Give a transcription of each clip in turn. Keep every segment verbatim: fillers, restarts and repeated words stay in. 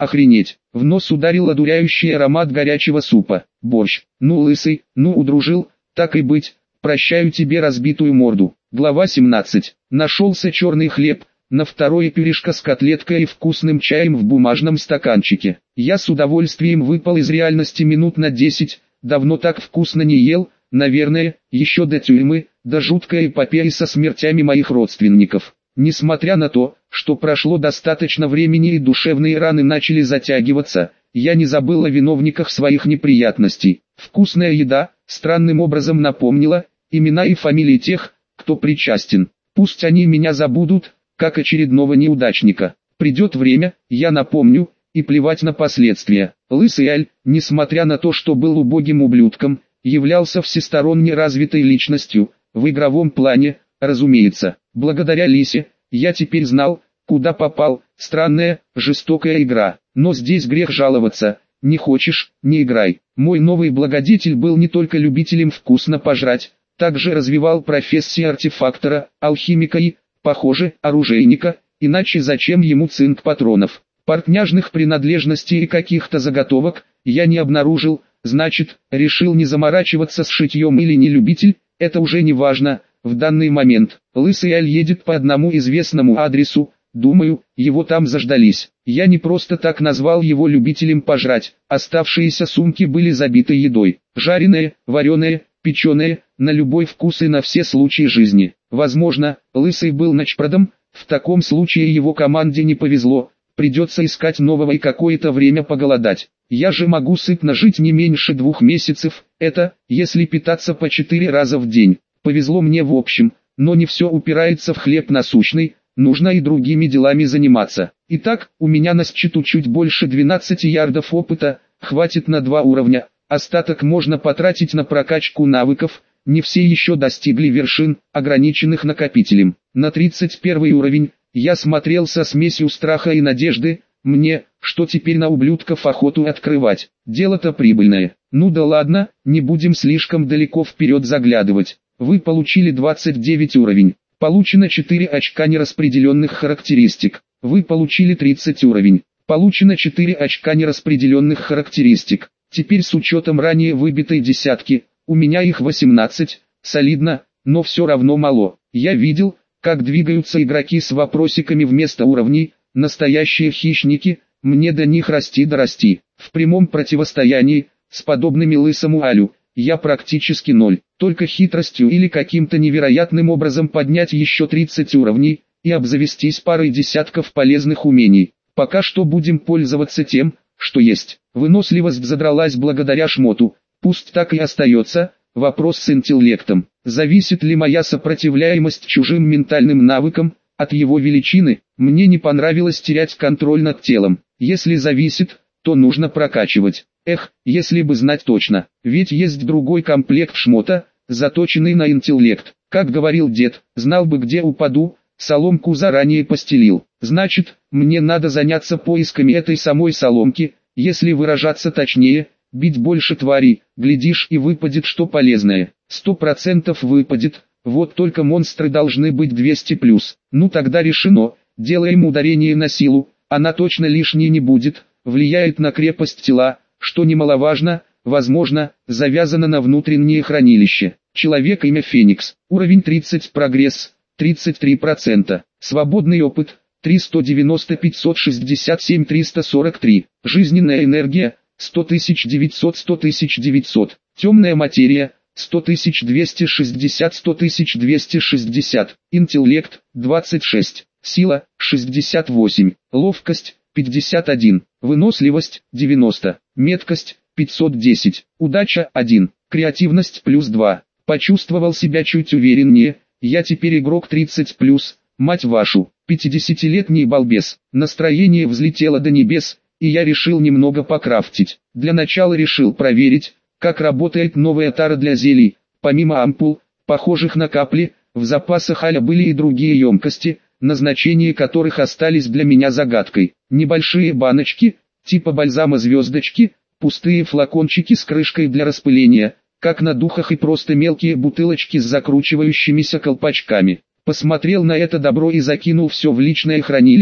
Охренеть. В нос ударил одуряющий аромат горячего супа. Борщ. Ну лысый, ну удружил, так и быть, прощаю тебе разбитую морду. Глава семнадцать. Нашелся черный хлеб, на второе пюрешка с котлеткой и вкусным чаем в бумажном стаканчике. Я с удовольствием выпал из реальности минут на десять, давно так вкусно не ел, наверное, еще до тюрьмы, до жуткой эпопеи со смертями моих родственников. Несмотря на то, что прошло достаточно времени и душевные раны начали затягиваться, я не забыл о виновниках своих неприятностей. Вкусная еда, странным образом напомнила имена и фамилии тех, кто причастен. Пусть они меня забудут, как очередного неудачника. Придет время, я напомню, и плевать на последствия. Лысый Аль, несмотря на то, что был убогим ублюдком, являлся всесторонне развитой личностью, в игровом плане, разумеется. Благодаря Лисе, я теперь знал, куда попал. Странная, жестокая игра. Но здесь грех жаловаться. Не хочешь, не играй. Мой новый благодетель был не только любителем вкусно пожрать, также развивал профессии артефактора, алхимика и, похоже, оружейника, иначе зачем ему цинк патронов. Портняжных принадлежностей и каких-то заготовок я не обнаружил, значит, решил не заморачиваться с шитьем или не любитель, это уже не важно. В данный момент, Лысый Аль едет по одному известному адресу, думаю, его там заждались. Я не просто так назвал его любителем пожрать, оставшиеся сумки были забиты едой. Жареное, вареное, печеное, на любой вкус и на все случаи жизни. Возможно, Лысый был ночпродом, в таком случае его команде не повезло, придется искать нового и какое-то время поголодать. Я же могу сытно жить не меньше двух месяцев, это, если питаться по четыре раза в день. Повезло мне в общем, но не все упирается в хлеб насущный, нужно и другими делами заниматься. Итак, у меня на счету чуть больше двенадцати ярдов опыта, хватит на два уровня, остаток можно потратить на прокачку навыков, не все еще достигли вершин, ограниченных накопителем. На тридцать первый уровень, я смотрел со смесью страха и надежды, мне, что теперь на ублюдков охоту открывать. Дело-то прибыльное. Ну да ладно, не будем слишком далеко вперед заглядывать. Вы получили двадцать девять уровень. Получено четыре очка нераспределенных характеристик. Вы получили тридцать уровень. Получено четыре очка нераспределенных характеристик. Теперь с учетом ранее выбитой десятки, у меня их восемнадцать, солидно, но все равно мало. Я видел, как двигаются игроки с вопросиками вместо уровней, настоящие хищники, мне до них расти да расти. В прямом противостоянии, с подобными Лысому Алю, я практически ноль, только хитростью или каким-то невероятным образом поднять еще тридцать уровней, и обзавестись парой десятков полезных умений. Пока что будем пользоваться тем, что есть. Выносливость задралась благодаря шмоту, пусть так и остается, вопрос с интеллектом. Зависит ли моя сопротивляемость чужим ментальным навыкам, от его величины? Мне не понравилось терять контроль над телом. Если зависит, то нужно прокачивать. Эх, если бы знать точно, ведь есть другой комплект шмота, заточенный на интеллект. Как говорил дед, знал бы где упаду, соломку заранее постелил. Значит, мне надо заняться поисками этой самой соломки, если выражаться точнее, бить больше тварей, глядишь и выпадет что полезное. Сто процентов выпадет, вот только монстры должны быть двести плюс. Ну тогда решено, делаем ударение на силу, она точно лишней не будет, влияет на крепость тела, что немаловажно, возможно, завязано на внутреннее хранилище. Человек имя Феникс, уровень тридцать, прогресс, тридцать три процента, свободный опыт, триста девяносто пятьсот шестьдесят семь триста сорок три, жизненная энергия, сто тысяч девятьсот сто тысяч девятьсот, темная материя, сто тысяч двести шестьдесят сто тысяч двести шестьдесят, интеллект, двадцать шесть, сила, шестьдесят восемь, ловкость, пятьдесят один, выносливость, девяносто, меткость, пятьсот десять, удача, один, креативность плюс два. Почувствовал себя чуть увереннее, я теперь игрок тридцать плюс, мать вашу, пятидесятилетний балбес. Настроение взлетело до небес, и я решил немного покрафтить. Для начала решил проверить, как работает новая тара для зелий. Помимо ампул, похожих на капли, в запасах Аля были и другие емкости, назначение которых остались для меня загадкой. Небольшие баночки, типа бальзама звездочки, пустые флакончики с крышкой для распыления, как на духах, и просто мелкие бутылочки с закручивающимися колпачками. Посмотрел на это добро и закинул все в личное хранилище,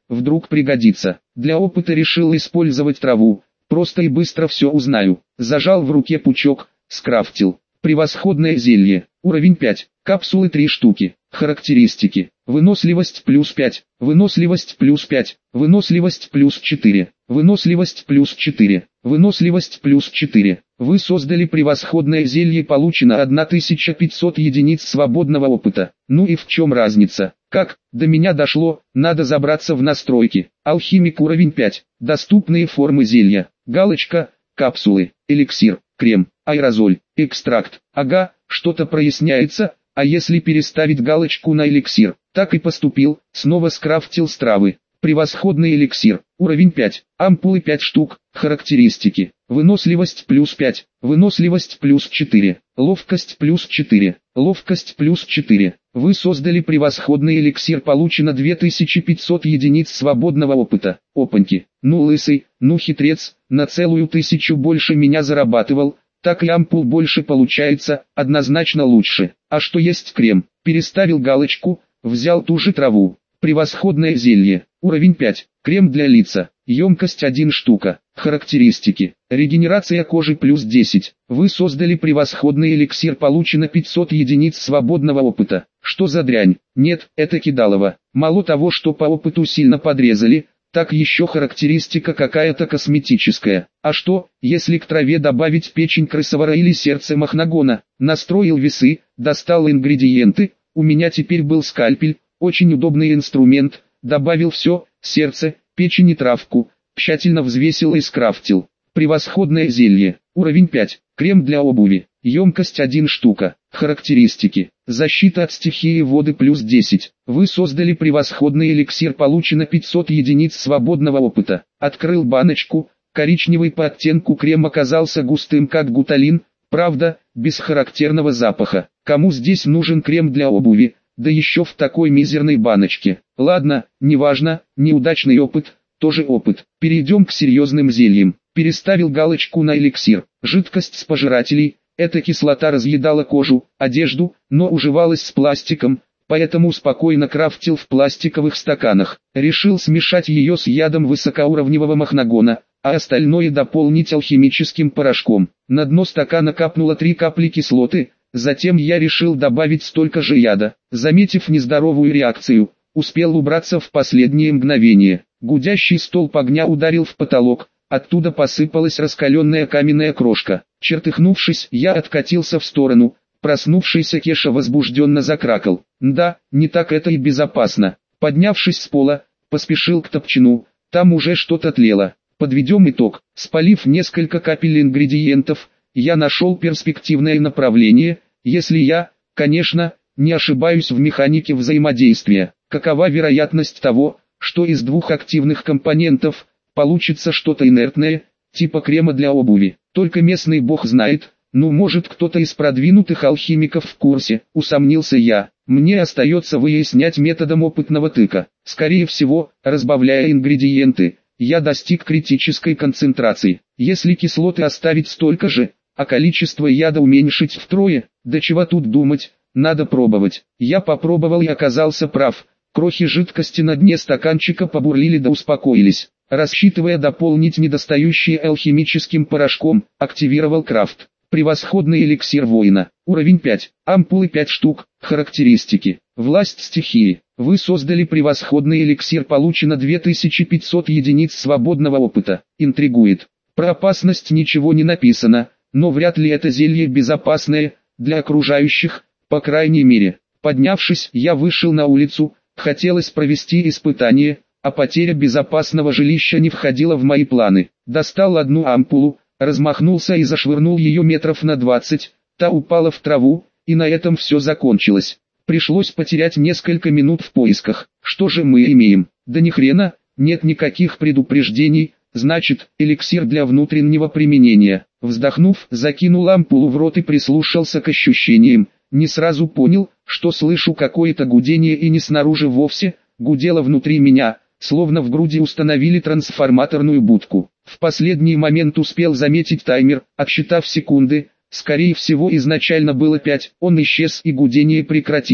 вдруг пригодится. Для опыта решил использовать траву, просто и быстро все узнаю. Зажал в руке пучок, скрафтил. Превосходное зелье, уровень пять, капсулы три штуки. Характеристики: выносливость плюс пять, выносливость плюс пять, выносливость плюс четыре, выносливость плюс четыре, выносливость плюс четыре. Вы создали превосходное зелье, получено тысяча пятьсот единиц свободного опыта. Ну и в чем разница? Как? До меня дошло, надо забраться в настройки. Алхимик уровень пять, доступные формы зелья. Галочка, капсулы, эликсир, крем, аэрозоль, экстракт. Ага, что-то проясняется. А если переставить галочку на эликсир? Так и поступил, снова скрафтил с травы. Превосходный эликсир, уровень пять, ампулы пять штук. Характеристики: выносливость плюс пять, выносливость плюс четыре, ловкость плюс четыре, ловкость плюс четыре. Вы создали превосходный эликсир, получено две тысячи пятьсот единиц свободного опыта. Опаньки, ну лысый, ну хитрец, на целую тысячу больше меня зарабатывал. Так и ампул больше получается, однозначно лучше. А что есть крем? Переставил галочку, взял ту же траву. Превосходное зелье, уровень пять, крем для лица, емкость один штука. Характеристики: регенерация кожи плюс десять. Вы создали превосходный эликсир, получено пятьсот единиц свободного опыта. Что за дрянь? Нет, это кидалово. Мало того, что по опыту сильно подрезали, так еще характеристика какая-то косметическая. А что, если к траве добавить печень крысовора или сердце махнагона? Настроил весы, достал ингредиенты, у меня теперь был скальпель, очень удобный инструмент, добавил все, сердце, печень и травку, тщательно взвесил и скрафтил. Превосходное зелье, уровень пять, крем для обуви, емкость один штука. Характеристики: защита от стихии воды плюс десять. Вы создали превосходный эликсир, получено пятьсот единиц свободного опыта. Открыл баночку, коричневый по оттенку крем оказался густым как гуталин, правда, без характерного запаха. Кому здесь нужен крем для обуви, да еще в такой мизерной баночке? Ладно, неважно, неудачный опыт, тоже опыт. Перейдем к серьезным зельям. Переставил галочку на эликсир, жидкость с пожирателей. Эта кислота разъедала кожу, одежду, но уживалась с пластиком, поэтому спокойно крафтил в пластиковых стаканах. Решил смешать ее с ядом высокоуровневого махнагона, а остальное дополнить алхимическим порошком. На дно стакана капнуло три капли кислоты, затем я решил добавить столько же яда. Заметив нездоровую реакцию, успел убраться в последнее мгновение. Гудящий столб огня ударил в потолок. Оттуда посыпалась раскаленная каменная крошка. Чертыхнувшись, я откатился в сторону. Проснувшийся Кеша возбужденно закракал. Да, не так это и безопасно. Поднявшись с пола, поспешил к топчину. Там уже что-то тлело. Подведем итог. Спалив несколько капель ингредиентов, я нашел перспективное направление, если я, конечно, не ошибаюсь в механике взаимодействия. Какова вероятность того, что из двух активных компонентов получится что-то инертное, типа крема для обуви? Только местный бог знает, ну может кто-то из продвинутых алхимиков в курсе, усомнился я. Мне остается выяснять методом опытного тыка. Скорее всего, разбавляя ингредиенты, я достиг критической концентрации. Если кислоты оставить столько же, а количество яда уменьшить втрое, да чего тут думать, надо пробовать. Я попробовал и оказался прав. Крохи жидкости на дне стаканчика побурлили да успокоились. Рассчитывая дополнить недостающие алхимическим порошком, активировал крафт. Превосходный эликсир воина, уровень пять, ампулы пять штук. Характеристики: власть стихии. Вы создали превосходный эликсир, получено две тысячи пятьсот единиц свободного опыта. Интригует. Про опасность ничего не написано, но вряд ли это зелье безопасное для окружающих, по крайней мере. Поднявшись, я вышел на улицу. Хотелось провести испытание, а потеря безопасного жилища не входила в мои планы. Достал одну ампулу, размахнулся и зашвырнул ее метров на двадцать, та упала в траву, и на этом все закончилось. Пришлось потерять несколько минут в поисках. Что же мы имеем? Да ни хрена, нет никаких предупреждений, значит, эликсир для внутреннего применения. Вздохнув, закинул ампулу в рот и прислушался к ощущениям. Не сразу понял, что слышу какое-то гудение, и не снаружи вовсе, гудело внутри меня, словно в груди установили трансформаторную будку. В последний момент успел заметить таймер, отсчитав секунды, скорее всего изначально было пять, он исчез и гудение прекратилось.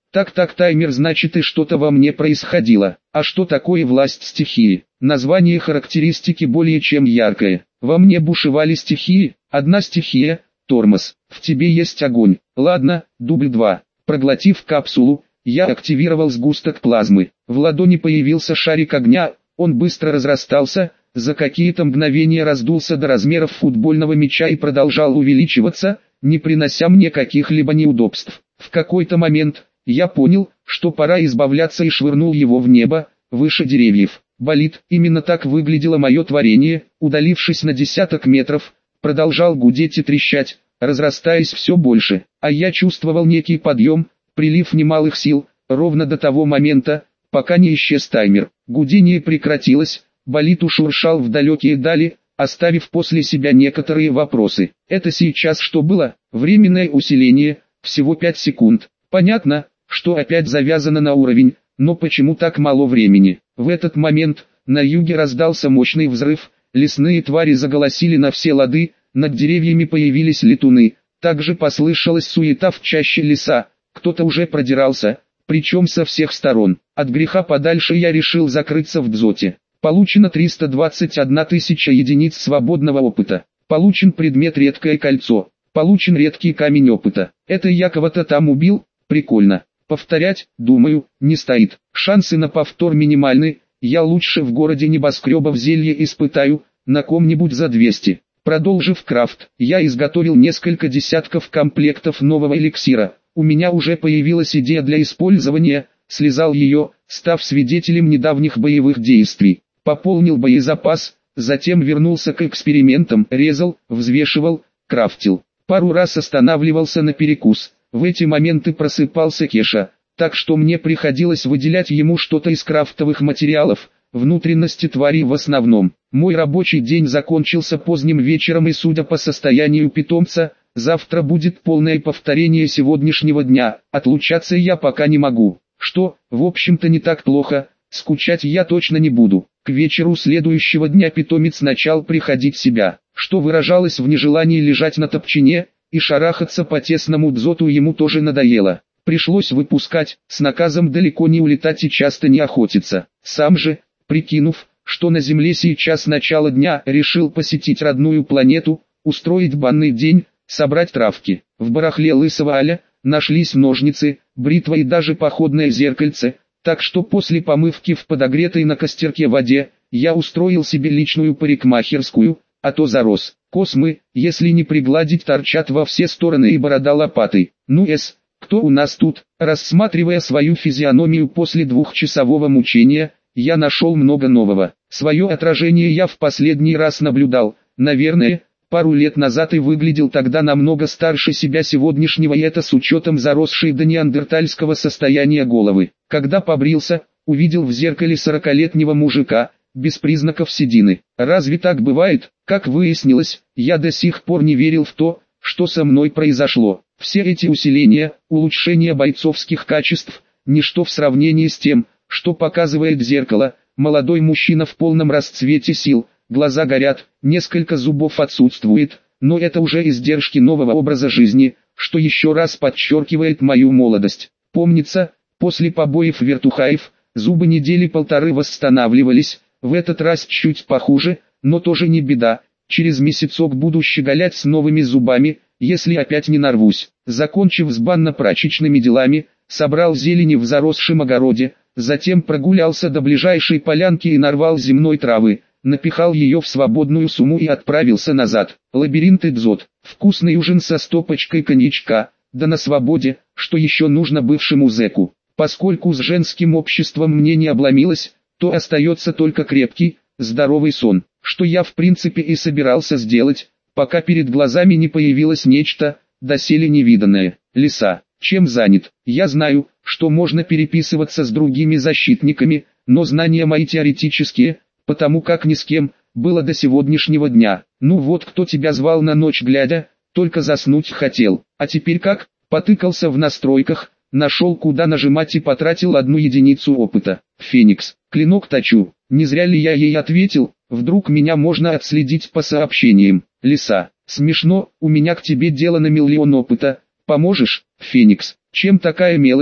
Так-так, таймер, значит, и что-то во мне происходило. А что такое власть стихии? Название характеристики более чем яркое. Во мне бушевали стихии. Одна стихия – тормоз. В тебе есть огонь. Ладно, дубль два. Проглотив капсулу, я активировал сгусток плазмы. В ладони появился шарик огня, он быстро разрастался, за какие-то мгновения раздулся до размеров футбольного мяча и продолжал увеличиваться, не принося мне каких-либо неудобств. В какой-то момент я понял, что пора избавляться, и швырнул его в небо, выше деревьев. Болид, именно так выглядело мое творение, удалившись на десяток метров, продолжал гудеть и трещать, разрастаясь все больше, а я чувствовал некий подъем, прилив немалых сил, ровно до того момента, пока не исчез таймер. Гудение прекратилось, болид ушуршал в далекие дали, оставив после себя некоторые вопросы. Это сейчас что было? Временное усиление, всего пять секунд. Понятно, что опять завязано на уровень, но почему так мало времени? В этот момент на юге раздался мощный взрыв, лесные твари заголосили на все лады, над деревьями появились летуны, также послышалась суета в чаще леса, кто-то уже продирался, причем со всех сторон. От греха подальше я решил закрыться в дзоте. Получено триста двадцать одна тысяча единиц свободного опыта. Получен предмет редкое кольцо. Получен редкий камень опыта. Это я кого-то там убил? Прикольно. Повторять, думаю, не стоит. Шансы на повтор минимальны. Я лучше в городе небоскребов зелье испытаю, на ком-нибудь за двести. Продолжив крафт, я изготовил несколько десятков комплектов нового эликсира. У меня уже появилась идея для использования, слезал ее, став свидетелем недавних боевых действий. Пополнил боезапас, затем вернулся к экспериментам, резал, взвешивал, крафтил. Пару раз останавливался на перекус. В эти моменты просыпался Кеша, так что мне приходилось выделять ему что-то из крафтовых материалов, внутренности тварей в основном. Мой рабочий день закончился поздним вечером, и судя по состоянию питомца, завтра будет полное повторение сегодняшнего дня. Отлучаться я пока не могу, что, в общем-то, не так плохо, скучать я точно не буду. К вечеру следующего дня питомец начал приходить в себя, что выражалось в нежелании лежать на топчине, и шарахаться по тесному дзоту ему тоже надоело. Пришлось выпускать, с наказом далеко не улетать и часто не охотиться. Сам же, прикинув, что на Земле сейчас начало дня, решил посетить родную планету, устроить банный день, собрать травки. В барахле лысого Аля нашлись ножницы, бритва и даже походное зеркальце, так что после помывки в подогретой на костерке воде, я устроил себе личную парикмахерскую, а то зарос. Космы, если не пригладить, торчат во все стороны, и борода лопатой. Ну эс, кто у нас тут? Рассматривая свою физиономию после двухчасового мучения, я нашел много нового. Свое отражение я в последний раз наблюдал, наверное, пару лет назад, и выглядел тогда намного старше себя сегодняшнего, и это с учетом заросшей до неандертальского состояния головы. Когда побрился, увидел в зеркале сорокалетнего мужика, без признаков седины. Разве так бывает? Как выяснилось, я до сих пор не верил в то, что со мной произошло. Все эти усиления, улучшения бойцовских качеств, ничто в сравнении с тем, что показывает зеркало. Молодой мужчина в полном расцвете сил, глаза горят, несколько зубов отсутствует, но это уже издержки нового образа жизни, что еще раз подчеркивает мою молодость. Помнится, после побоев вертухаев, зубы недели полторы восстанавливались, в этот раз чуть похуже, но тоже не беда, через месяцок буду щеголять с новыми зубами, если опять не нарвусь. Закончив с банно-прачечными делами, собрал зелени в заросшем огороде, затем прогулялся до ближайшей полянки и нарвал земной травы, напихал ее в свободную сумму и отправился назад. Лабиринт и дзот, вкусный ужин со стопочкой коньячка, да на свободе, что еще нужно бывшему зэку. Поскольку с женским обществом мне не обломилось, то остается только крепкий, здоровый сон, что я в принципе и собирался сделать, пока перед глазами не появилось нечто, доселе невиданное. Лиса. Чем занят? Я знаю, что можно переписываться с другими защитниками, но знания мои теоретические, потому как ни с кем, было до сегодняшнего дня. Ну вот, кто тебя звал на ночь глядя, только заснуть хотел. А теперь как? Потыкался в настройках, нашел куда нажимать и потратил одну единицу опыта. Феникс. Клинок точу. Не зря ли я ей ответил? Вдруг меня можно отследить по сообщениям. Лиса. Смешно, у меня к тебе дело на миллион опыта. Поможешь, Феникс? Чем такая мелочь?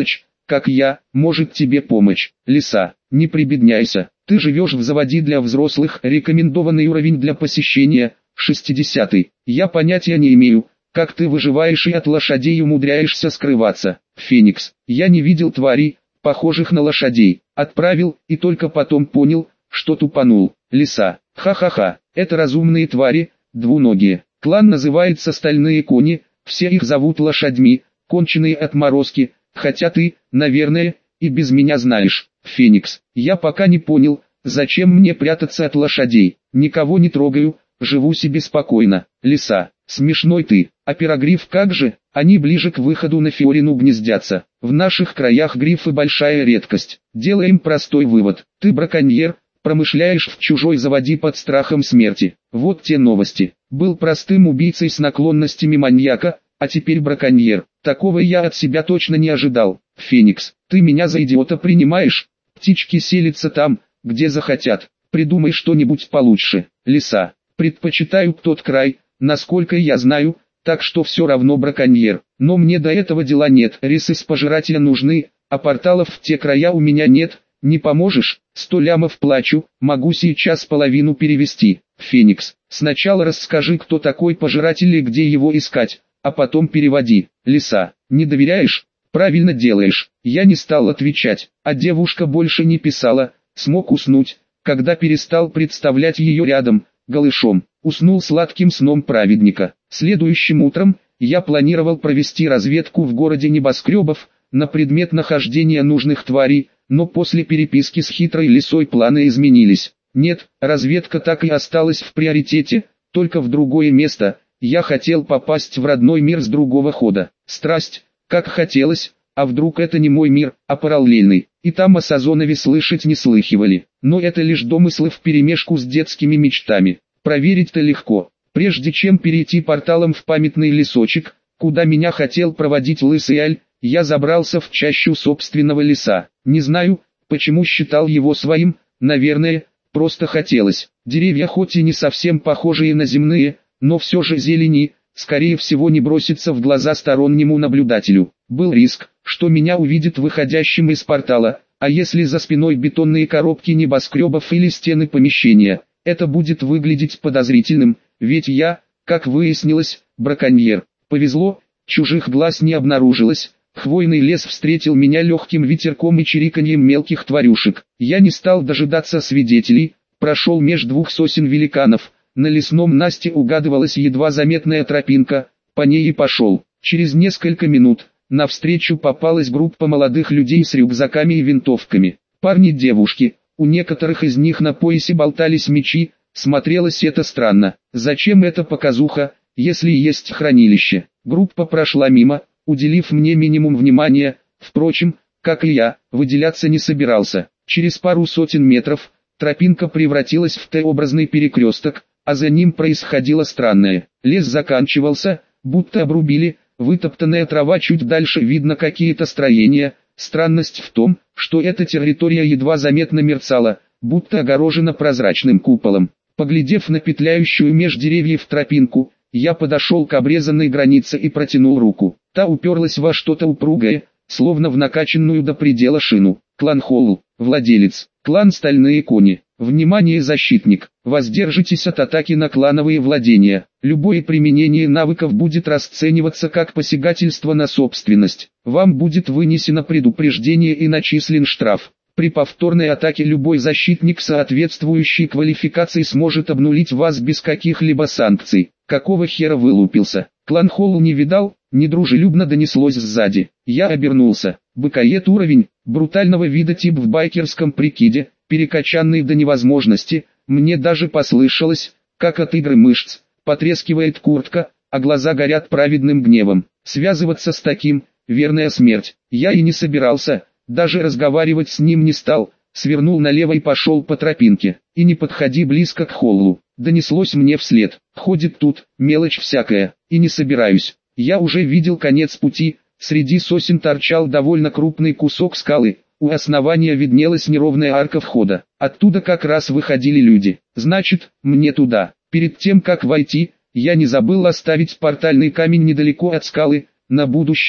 как я, может тебе помочь. Лиса, не прибедняйся, ты живешь в заводе для взрослых, рекомендованный уровень для посещения, шестидесятый. Я понятия не имею, как ты выживаешь и от лошадей умудряешься скрываться. Феникс, я не видел тварей, похожих на лошадей. Отправил, и только потом понял, что тупанул. Лиса, ха-ха-ха, это разумные твари, двуногие. Клан называется Стальные Кони, все их зовут лошадьми, конченые отморозки, хотя ты, наверное, и без меня знаешь. Феникс, я пока не понял, зачем мне прятаться от лошадей. Никого не трогаю, живу себе спокойно. Лиса, смешной ты. А пирогриф как же? Они ближе к выходу на Фиорину гнездятся. В наших краях грифы большая редкость. Делаем простой вывод. Ты браконьер, промышляешь в чужой заводе под страхом смерти. Вот те новости. Был простым убийцей с наклонностями маньяка, а теперь браконьер. Такого я от себя точно не ожидал. Феникс, ты меня за идиота принимаешь? Птички селятся там, где захотят. Придумай что-нибудь получше. Лиса, предпочитаю тот край, насколько я знаю, так что все равно браконьер. Но мне до этого дела нет. Рисы с пожирателя нужны, а порталов в те края у меня нет. Не поможешь? Сто лямов плачу, могу сейчас половину перевести. Феникс, сначала расскажи, кто такой пожиратель и где его искать, а потом переводи. Лиса, не доверяешь? Правильно делаешь. Я не стал отвечать, а девушка больше не писала, смог уснуть, когда перестал представлять ее рядом, голышом. Уснул сладким сном праведника. Следующим утром, я планировал провести разведку в городе небоскребов, на предмет нахождения нужных тварей, но после переписки с хитрой лисой планы изменились. Нет, разведка так и осталась в приоритете, только в другое место. Я хотел попасть в родной мир с другого хода. Страсть, как хотелось, а вдруг это не мой мир, а параллельный. И там о Сазонове слышать не слыхивали. Но это лишь домыслы вперемешку с детскими мечтами. Проверить-то легко. Прежде чем перейти порталом в памятный лесочек, куда меня хотел проводить Лысый Аль, я забрался в чащу собственного леса. Не знаю, почему считал его своим, наверное, просто хотелось. Деревья хоть и не совсем похожие на земные, но все же зелени, скорее всего не бросится в глаза стороннему наблюдателю. Был риск, что меня увидят выходящим из портала, а если за спиной бетонные коробки небоскребов или стены помещения, это будет выглядеть подозрительным, ведь я, как выяснилось, браконьер. Повезло, чужих глаз не обнаружилось. Хвойный лес встретил меня легким ветерком и чириканьем мелких тварюшек. Я не стал дожидаться свидетелей, прошел меж двух сосен великанов. На лесном насте угадывалась едва заметная тропинка, по ней и пошел. Через несколько минут, навстречу попалась группа молодых людей с рюкзаками и винтовками. Парни-девушки, у некоторых из них на поясе болтались мечи, смотрелось это странно. Зачем эта показуха, если есть хранилище? Группа прошла мимо, уделив мне минимум внимания, впрочем, как и я, выделяться не собирался. Через пару сотен метров, тропинка превратилась в Т-образный перекресток, а за ним происходило странное. Лес заканчивался, будто обрубили, вытоптанная трава чуть дальше видно какие-то строения. Странность в том, что эта территория едва заметно мерцала, будто огорожена прозрачным куполом. Поглядев на петляющую меж деревьев тропинку, я подошел к обрезанной границе и протянул руку. Та уперлась во что-то упругое, словно в накачанную до предела шину. Клан Холл, владелец, клан Стальные Кони. Внимание, защитник, воздержитесь от атаки на клановые владения. Любое применение навыков будет расцениваться как посягательство на собственность. Вам будет вынесено предупреждение и начислен штраф. При повторной атаке любой защитник соответствующей квалификации сможет обнулить вас без каких-либо санкций. Какого хера вылупился? Клан Холл не видал? Недружелюбно донеслось сзади. Я обернулся. Быкоед уровень, брутального вида тип в байкерском прикиде, перекачанный до невозможности. Мне даже послышалось, как от игры мышц, потрескивает куртка, а глаза горят праведным гневом. Связываться с таким, верная смерть. Я и не собирался, даже разговаривать с ним не стал, свернул налево и пошел по тропинке. И не подходи близко к Холлу, донеслось мне вслед. Ходит тут, мелочь всякая, и не собираюсь. Я уже видел конец пути, среди сосен торчал довольно крупный кусок скалы, у основания виднелась неровная арка входа, оттуда как раз выходили люди. Значит, мне туда. Перед тем как войти, я не забыл оставить портальный камень недалеко от скалы, на будущее,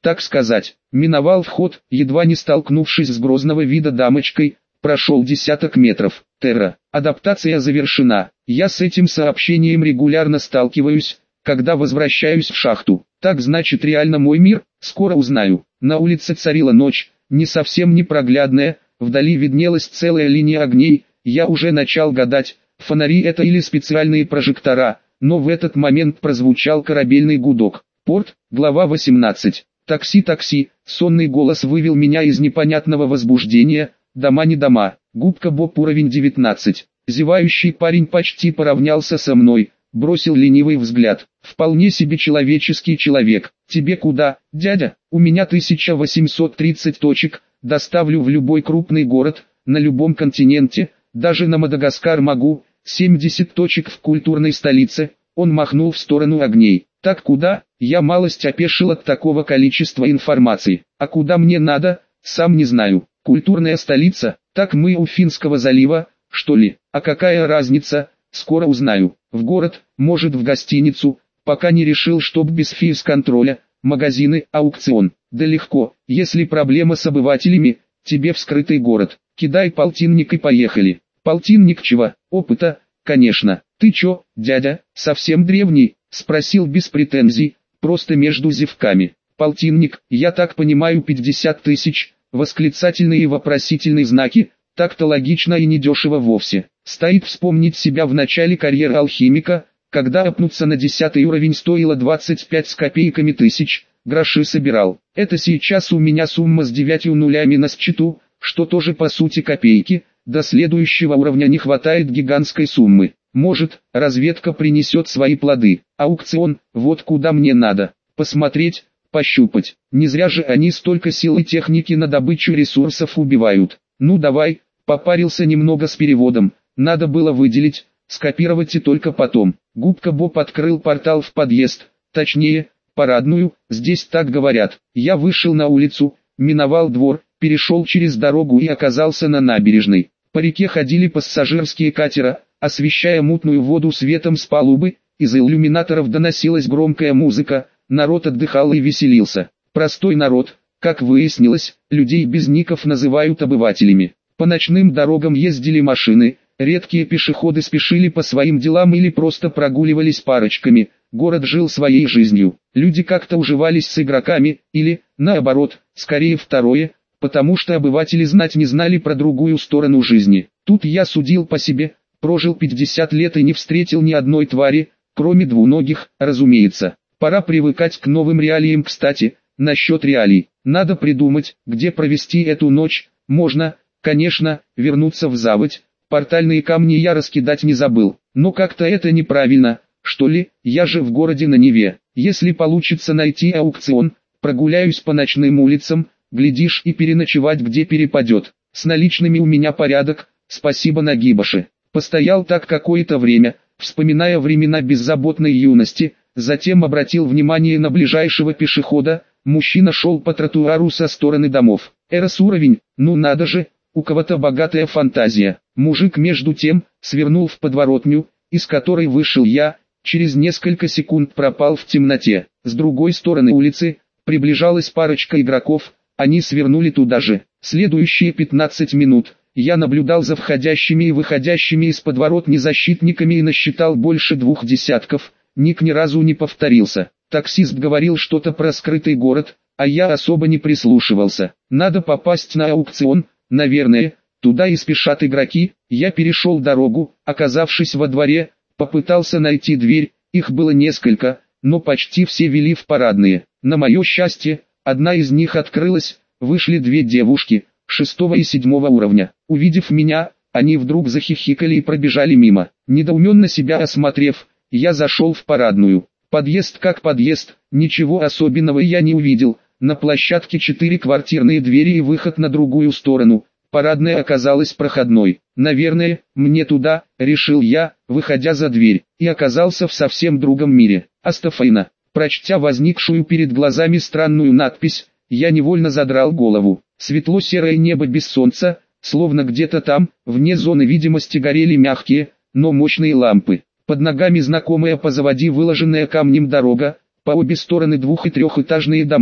так сказать. Миновал вход, едва не столкнувшись с грозного вида дамочкой, прошел десяток метров. Терра. Адаптация завершена. Я с этим сообщением регулярно сталкиваюсь, когда возвращаюсь в шахту. Так значит реально мой мир, скоро узнаю. На улице царила ночь, не совсем непроглядная, вдали виднелась целая линия огней. Я уже начал гадать, фонари это или специальные прожектора, но в этот момент прозвучал корабельный гудок. Порт, глава восемнадцать. Такси, такси, сонный голос вывел меня из непонятного возбуждения. Дома не дома. Губка Боб уровень девятнадцать. Зевающий парень почти поравнялся со мной, бросил ленивый взгляд. Вполне себе человеческий человек. Тебе куда, дядя? У меня тысяча восемьсот тридцать точек, доставлю в любой крупный город, на любом континенте, даже на Мадагаскар могу, семьдесят точек в культурной столице. Он махнул в сторону огней. Так куда? Я малость опешил от такого количества информации. А куда мне надо, сам не знаю. Культурная столица, так мы у Финского залива, что ли? А какая разница, скоро узнаю. В город, может в гостиницу, пока не решил, чтоб без фейс-контроля, магазины, аукцион. Да легко, если проблема с обывателями, тебе в скрытый город. Кидай полтинник и поехали. Полтинник чего? Опыта, конечно. Ты чё, дядя, совсем древний? Спросил без претензий, просто между зевками. Полтинник, я так понимаю пятьдесят тысяч. Восклицательные и вопросительные знаки, так-то логично и недешево вовсе. Стоит вспомнить себя в начале карьеры алхимика, когда опнуться на десятый уровень стоило двадцать пять с копейками тысяч, гроши собирал. Это сейчас у меня сумма с девятью нулями на счету, что тоже по сути копейки, до следующего уровня не хватает гигантской суммы. Может, разведка принесет свои плоды, аукцион, вот куда мне надо, посмотреть, пощупать. Не зря же они столько сил и техники на добычу ресурсов убивают. Ну давай, попарился немного с переводом, надо было выделить, скопировать и только потом. Губка Боб открыл портал в подъезд, точнее, парадную, здесь так говорят. Я вышел на улицу, миновал двор, перешел через дорогу и оказался на набережной. По реке ходили пассажирские катера, освещая мутную воду светом с палубы, из иллюминаторов доносилась громкая музыка. Народ отдыхал и веселился. Простой народ, как выяснилось, людей без ников называют обывателями. По ночным дорогам ездили машины, редкие пешеходы спешили по своим делам или просто прогуливались парочками. Город жил своей жизнью. Люди как-то уживались с игроками, или, наоборот, скорее второе, потому что обыватели знать не знали про другую сторону жизни. Тут я судил по себе, прожил пятьдесят лет и не встретил ни одной твари, кроме двуногих, разумеется. Пора привыкать к новым реалиям. Кстати, насчет реалий, надо придумать, где провести эту ночь. Можно, конечно, вернуться в заводь, портальные камни я раскидать не забыл, но как-то это неправильно, что ли, я же в городе на Неве. Если получится найти аукцион, прогуляюсь по ночным улицам, глядишь и переночевать где перепадет. С наличными у меня порядок, спасибо Нагибаши. Постоял так какое-то время, вспоминая времена беззаботной юности. Затем обратил внимание на ближайшего пешехода, мужчина шел по тротуару со стороны домов. Эрос уровень, ну надо же, у кого-то богатая фантазия. Мужик между тем, свернул в подворотню, из которой вышел я, через несколько секунд пропал в темноте. С другой стороны улицы, приближалась парочка игроков, они свернули туда же. Следующие пятнадцать минут, я наблюдал за входящими и выходящими из подворотни защитниками и насчитал больше двух десятков. Ник ни разу не повторился. Таксист говорил что-то про скрытый город, а я особо не прислушивался. Надо попасть на аукцион, наверное, туда и спешат игроки. Я перешел дорогу, оказавшись во дворе, попытался найти дверь, их было несколько, но почти все вели в парадные. На мое счастье, одна из них открылась, вышли две девушки, шестого и седьмого уровня. Увидев меня, они вдруг захихикали и пробежали мимо. Недоуменно себя осмотрев, я зашел в парадную. Подъезд как подъезд, ничего особенного я не увидел. На площадке четыре квартирные двери и выход на другую сторону. Парадная оказалась проходной. Наверное, мне туда, решил я, выходя за дверь, и оказался в совсем другом мире. Астафайна. Прочтя возникшую перед глазами странную надпись, я невольно задрал голову. Светло-серое небо без солнца, словно где-то там, вне зоны видимости горели мягкие, но мощные лампы. Под ногами знакомая по заводе выложенная камнем дорога, по обе стороны двух- и трехэтажные дома,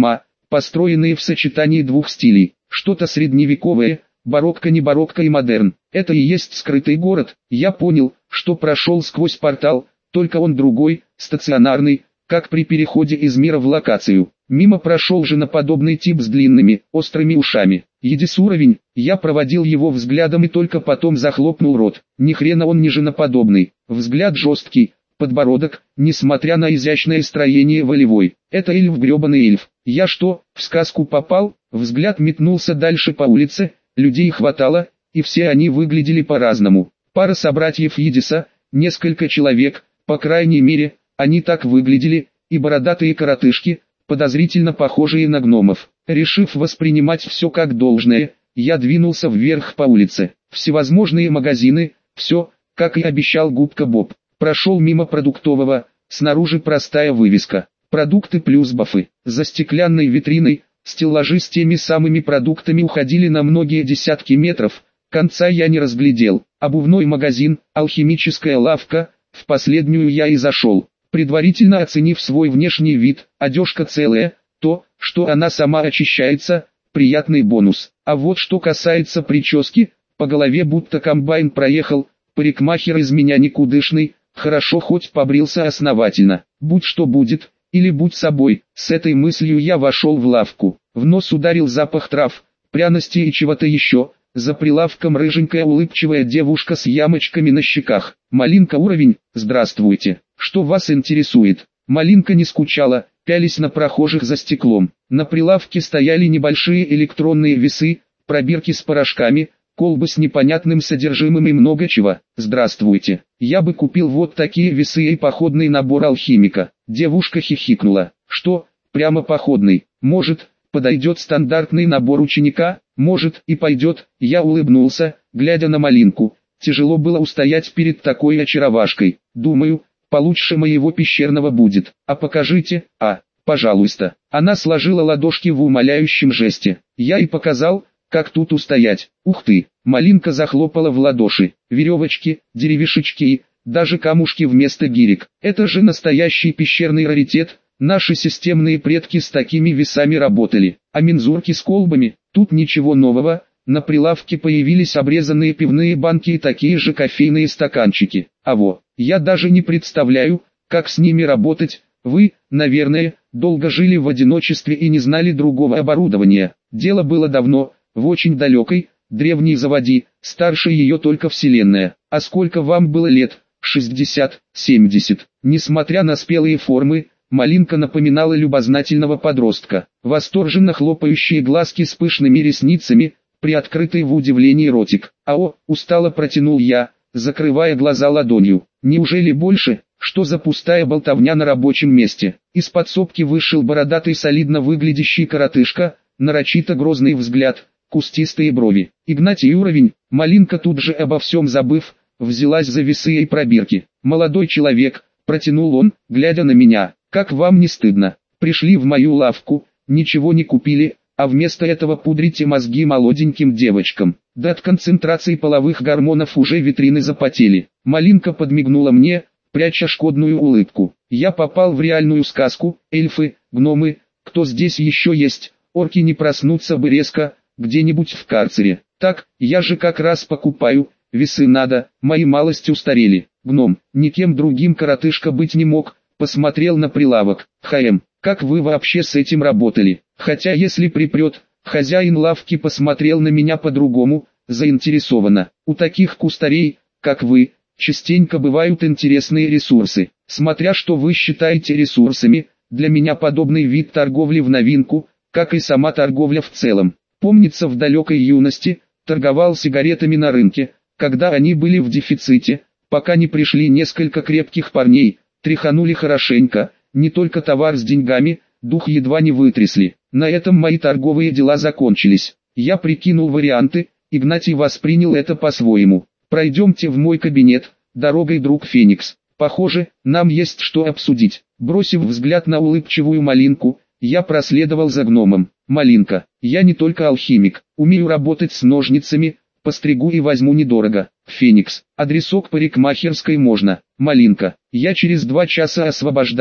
построенные в сочетании двух стилей, что-то средневековое, барокко не барокко и модерн. Это и есть скрытый город. Я понял, что прошел сквозь портал, только он другой, стационарный, как при переходе из мира в локацию. Мимо прошел женоподобный тип с длинными, острыми ушами. Едис уровень, я проводил его взглядом и только потом захлопнул рот. Ни хрена он не женоподобный, взгляд жесткий, подбородок, несмотря на изящное строение, волевой. Это эльф, гребаный эльф. Я что, в сказку попал? Взгляд метнулся дальше по улице, людей хватало, и все они выглядели по-разному. Пара собратьев Едиса, несколько человек, по крайней мере, они так выглядели, и бородатые коротышки, подозрительно похожие на гномов. Решив воспринимать все как должное, я двинулся вверх по улице. Всевозможные магазины, все, как и обещал губка Боб. Прошел мимо продуктового, снаружи простая вывеска. Продукты плюс бафы. За стеклянной витриной, стеллажи с теми самыми продуктами уходили на многие десятки метров, конца я не разглядел. Обувной магазин, алхимическая лавка, в последнюю я и зашел. Предварительно оценив свой внешний вид, одежка целая, то, что она сама очищается, приятный бонус. А вот что касается прически, по голове будто комбайн проехал, парикмахер из меня никудышный, хорошо хоть побрился основательно. Будь что будет, или будь собой, с этой мыслью я вошел в лавку. В нос ударил запах трав, пряностей и чего-то еще. За прилавком рыженькая улыбчивая девушка с ямочками на щеках. Малинка уровень, здравствуйте, что вас интересует? Малинка не скучала, пялись на прохожих за стеклом. На прилавке стояли небольшие электронные весы, пробирки с порошками, колбы с непонятным содержимым и много чего. Здравствуйте, я бы купил вот такие весы и походный набор алхимика. Девушка хихикнула. Что, прямо походный? Может, подойдет стандартный набор ученика? Может и пойдет. Я улыбнулся, глядя на Малинку. Тяжело было устоять перед такой очаровашкой. Думаю, получше моего пещерного будет. А покажите, а, пожалуйста. Она сложила ладошки в умоляющем жесте. Я и показал, как тут устоять. Ух ты, Малинка захлопала в ладоши. Веревочки, деревишечки и даже камушки вместо гирек. Это же настоящий пещерный раритет. Наши системные предки с такими весами работали. А мензурки с колбами, тут ничего нового. На прилавке появились обрезанные пивные банки и такие же кофейные стаканчики. А во, я даже не представляю, как с ними работать. Вы, наверное, долго жили в одиночестве и не знали другого оборудования. Дело было давно, в очень далекой, древней заводи, старше ее только вселенная. А сколько вам было лет? шестьдесят, семьдесят. Несмотря на спелые формы, Малинка напоминала любознательного подростка. Восторженно хлопающие глазки с пышными ресницами, приоткрытый в удивлении ротик. «Ао!» — устало протянул я, закрывая глаза ладонью. «Неужели больше? Что за пустая болтовня на рабочем месте?» Из подсобки вышел бородатый солидно выглядящий коротышка, нарочито грозный взгляд, кустистые брови. «Игнатий уровень!» Малинка тут же обо всем забыв, взялась за весы и пробирки. «Молодой человек!» — протянул он, глядя на меня. «Как вам не стыдно? Пришли в мою лавку, ничего не купили, а вместо этого пудрите мозги молоденьким девочкам. Да от концентрации половых гормонов уже витрины запотели». Малинка подмигнула мне, пряча шкодную улыбку. «Я попал в реальную сказку, эльфы, гномы, кто здесь еще есть, орки не проснутся бы резко, где-нибудь в карцере. Так, я же как раз покупаю, весы надо, мои малость устарели». Гном, никем другим коротышка быть не мог, посмотрел на прилавок. «Хаем, как вы вообще с этим работали? Хотя если припрет», хозяин лавки посмотрел на меня по-другому, заинтересованно. «У таких кустарей, как вы, частенько бывают интересные ресурсы. Смотря что вы считаете ресурсами, для меня подобный вид торговли в новинку, как и сама торговля в целом. Помнится, в далекой юности, торговал сигаретами на рынке, когда они были в дефиците, пока не пришли несколько крепких парней, тряханули хорошенько, не только товар с деньгами, дух едва не вытрясли. На этом мои торговые дела закончились. Я прикинул варианты, Игнатий воспринял это по-своему. «Пройдемте в мой кабинет, дорогой, друг Феникс. Похоже, нам есть что обсудить». Бросив взгляд на улыбчивую Малинку, я проследовал за гномом. «Малинка, я не только алхимик, умею работать с ножницами, постригу и возьму недорого». «Феникс, адресок парикмахерской можно». «Малинка, я через два часа освобождаюсь,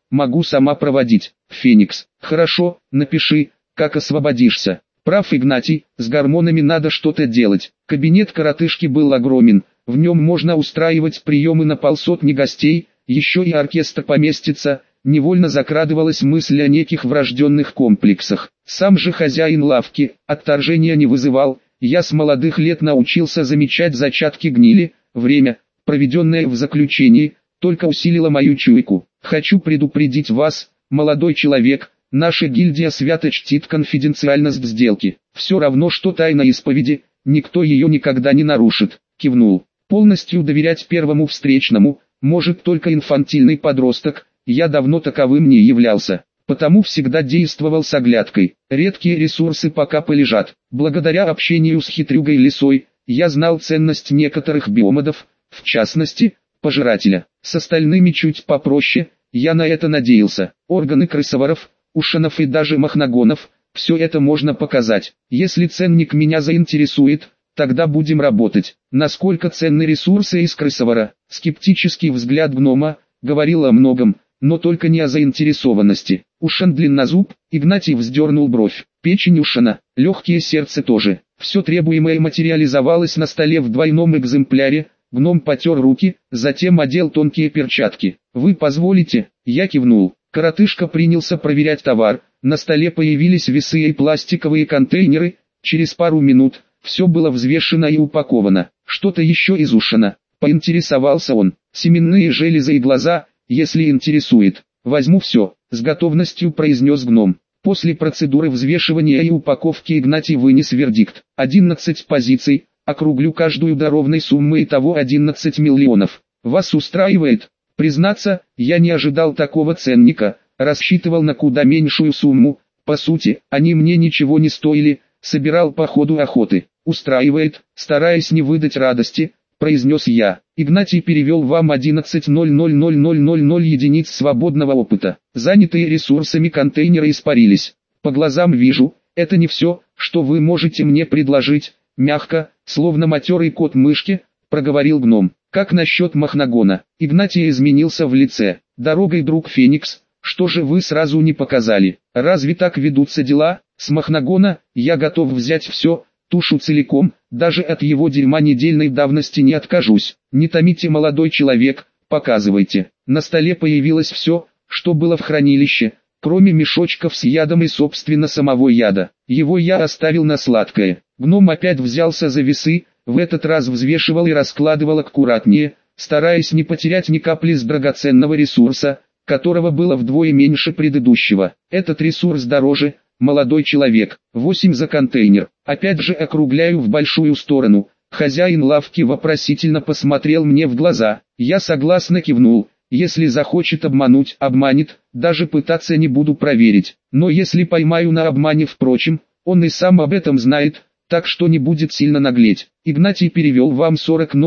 могу сама проводить. Феникс, хорошо, напиши, как освободишься. Прав Игнатий, с гормонами надо что-то делать. Кабинет коротышки был огромен, в нем можно устраивать приемы на полсотни гостей, еще и оркестр поместится. Невольно закрадывалась мысль о неких врожденных комплексах. Сам же хозяин лавки отторжения не вызывал. Я с молодых лет научился замечать зачатки гнили. Время, проведенное в заключении, только усилило мою чуйку. Хочу предупредить вас, молодой человек, наша гильдия свято чтит конфиденциальность сделки. Все равно, что тайна исповеди, никто ее никогда не нарушит. Кивнул. Полностью доверять первому встречному может только инфантильный подросток. Я давно таковым не являлся, потому всегда действовал с оглядкой. Редкие ресурсы пока полежат. Благодаря общению с хитрюгой лисой, я знал ценность некоторых биомодов, в частности, пожирателя. С остальными чуть попроще, я на это надеялся. Органы крысоворов, ушанов и даже махнагонов, все это можно показать. Если ценник меня заинтересует, тогда будем работать. Насколько ценны ресурсы из крысовора? Скептический взгляд гнома говорил о многом, но только не о заинтересованности. Ушан длиннозуб, Игнатий вздернул бровь. Печень Ушана, легкие, сердце тоже. Все требуемое материализовалось на столе в двойном экземпляре. Гном потер руки, затем одел тонкие перчатки. «Вы позволите?» Я кивнул. Коротышка принялся проверять товар. На столе появились весы и пластиковые контейнеры. Через пару минут все было взвешено и упаковано. Что-то еще из Ушана. Поинтересовался он. Семенные железы и глаза, если интересует. Возьму все, с готовностью произнес гном. После процедуры взвешивания и упаковки Игнатий вынес вердикт. одиннадцать позиций, округлю каждую до ровной суммы, итого одиннадцать миллионов. Вас устраивает? Признаться, я не ожидал такого ценника, рассчитывал на куда меньшую сумму. По сути, они мне ничего не стоили, собирал по ходу охоты. Устраивает, стараясь не выдать радости, произнес я. Игнатий перевел вам одиннадцать тысяч единиц свободного опыта. Занятые ресурсами контейнеры испарились. По глазам вижу, это не все, что вы можете мне предложить. Мягко, словно матерый кот мышки, проговорил гном. Как насчет махнагона? Игнатий изменился в лице. Дорогой, друг Феникс, что же вы сразу не показали? Разве так ведутся дела? С махнагона я готов взять все, тушу целиком, даже от его дерьма недельной давности не откажусь. Не томите, молодой человек, показывайте. На столе появилось все, что было в хранилище, кроме мешочков с ядом и собственно самого яда. Его я оставил на сладкое. Гном опять взялся за весы, в этот раз взвешивал и раскладывал аккуратнее, стараясь не потерять ни капли с драгоценного ресурса, которого было вдвое меньше предыдущего. Этот ресурс дороже, молодой человек, восемь за контейнер. Опять же округляю в большую сторону. Хозяин лавки вопросительно посмотрел мне в глаза. Я согласно кивнул. Если захочет обмануть, обманет, даже пытаться не буду проверить. Но если поймаю на обмане, впрочем, он и сам об этом знает, так что не будет сильно наглеть. Игнатий перевел вам сорок тысяч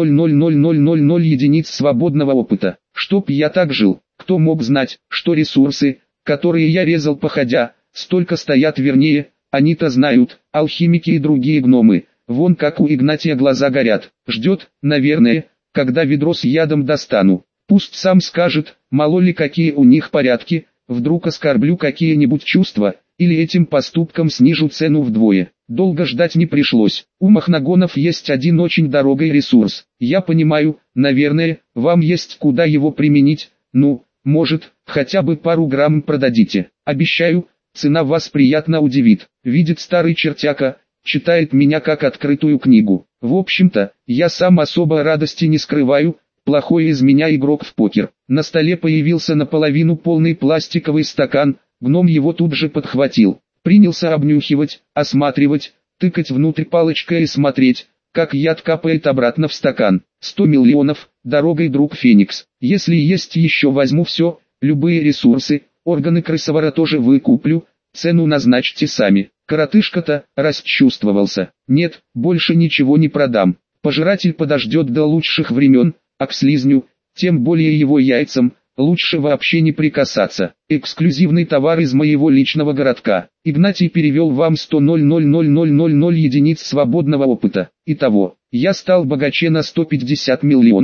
единиц свободного опыта. Чтоб я так жил, кто мог знать, что ресурсы, которые я резал походя, столько стоят, вернее, они-то знают, алхимики и другие гномы. Вон как у Игнатия глаза горят. Ждет, наверное, когда ведро с ядом достану. Пусть сам скажет, мало ли какие у них порядки, вдруг оскорблю какие-нибудь чувства, или этим поступком снижу цену вдвое. Долго ждать не пришлось. У махнагонов есть один очень дорогой ресурс. Я понимаю, наверное, вам есть куда его применить, ну, может, хотя бы пару грамм продадите. Обещаю, цена вас приятно удивит. Видит старый чертяка, читает меня как открытую книгу. В общем-то, я сам особо радости не скрываю, плохой из меня игрок в покер. На столе появился наполовину полный пластиковый стакан, гном его тут же подхватил. Принялся обнюхивать, осматривать, тыкать внутрь палочкой и смотреть, как яд капает обратно в стакан. Сто миллионов, дорогой, друг Феникс. Если есть еще, возьму все, любые ресурсы, органы крысовора тоже выкуплю, цену назначьте сами. Коротышка-то расчувствовался. Нет, больше ничего не продам. Пожиратель подождет до лучших времен, а к слизню, тем более его яйцам, лучше вообще не прикасаться. Эксклюзивный товар из моего личного городка. Игнатий перевел вам сто единиц свободного опыта. Итого, я стал богаче на сто пятьдесят миллионов,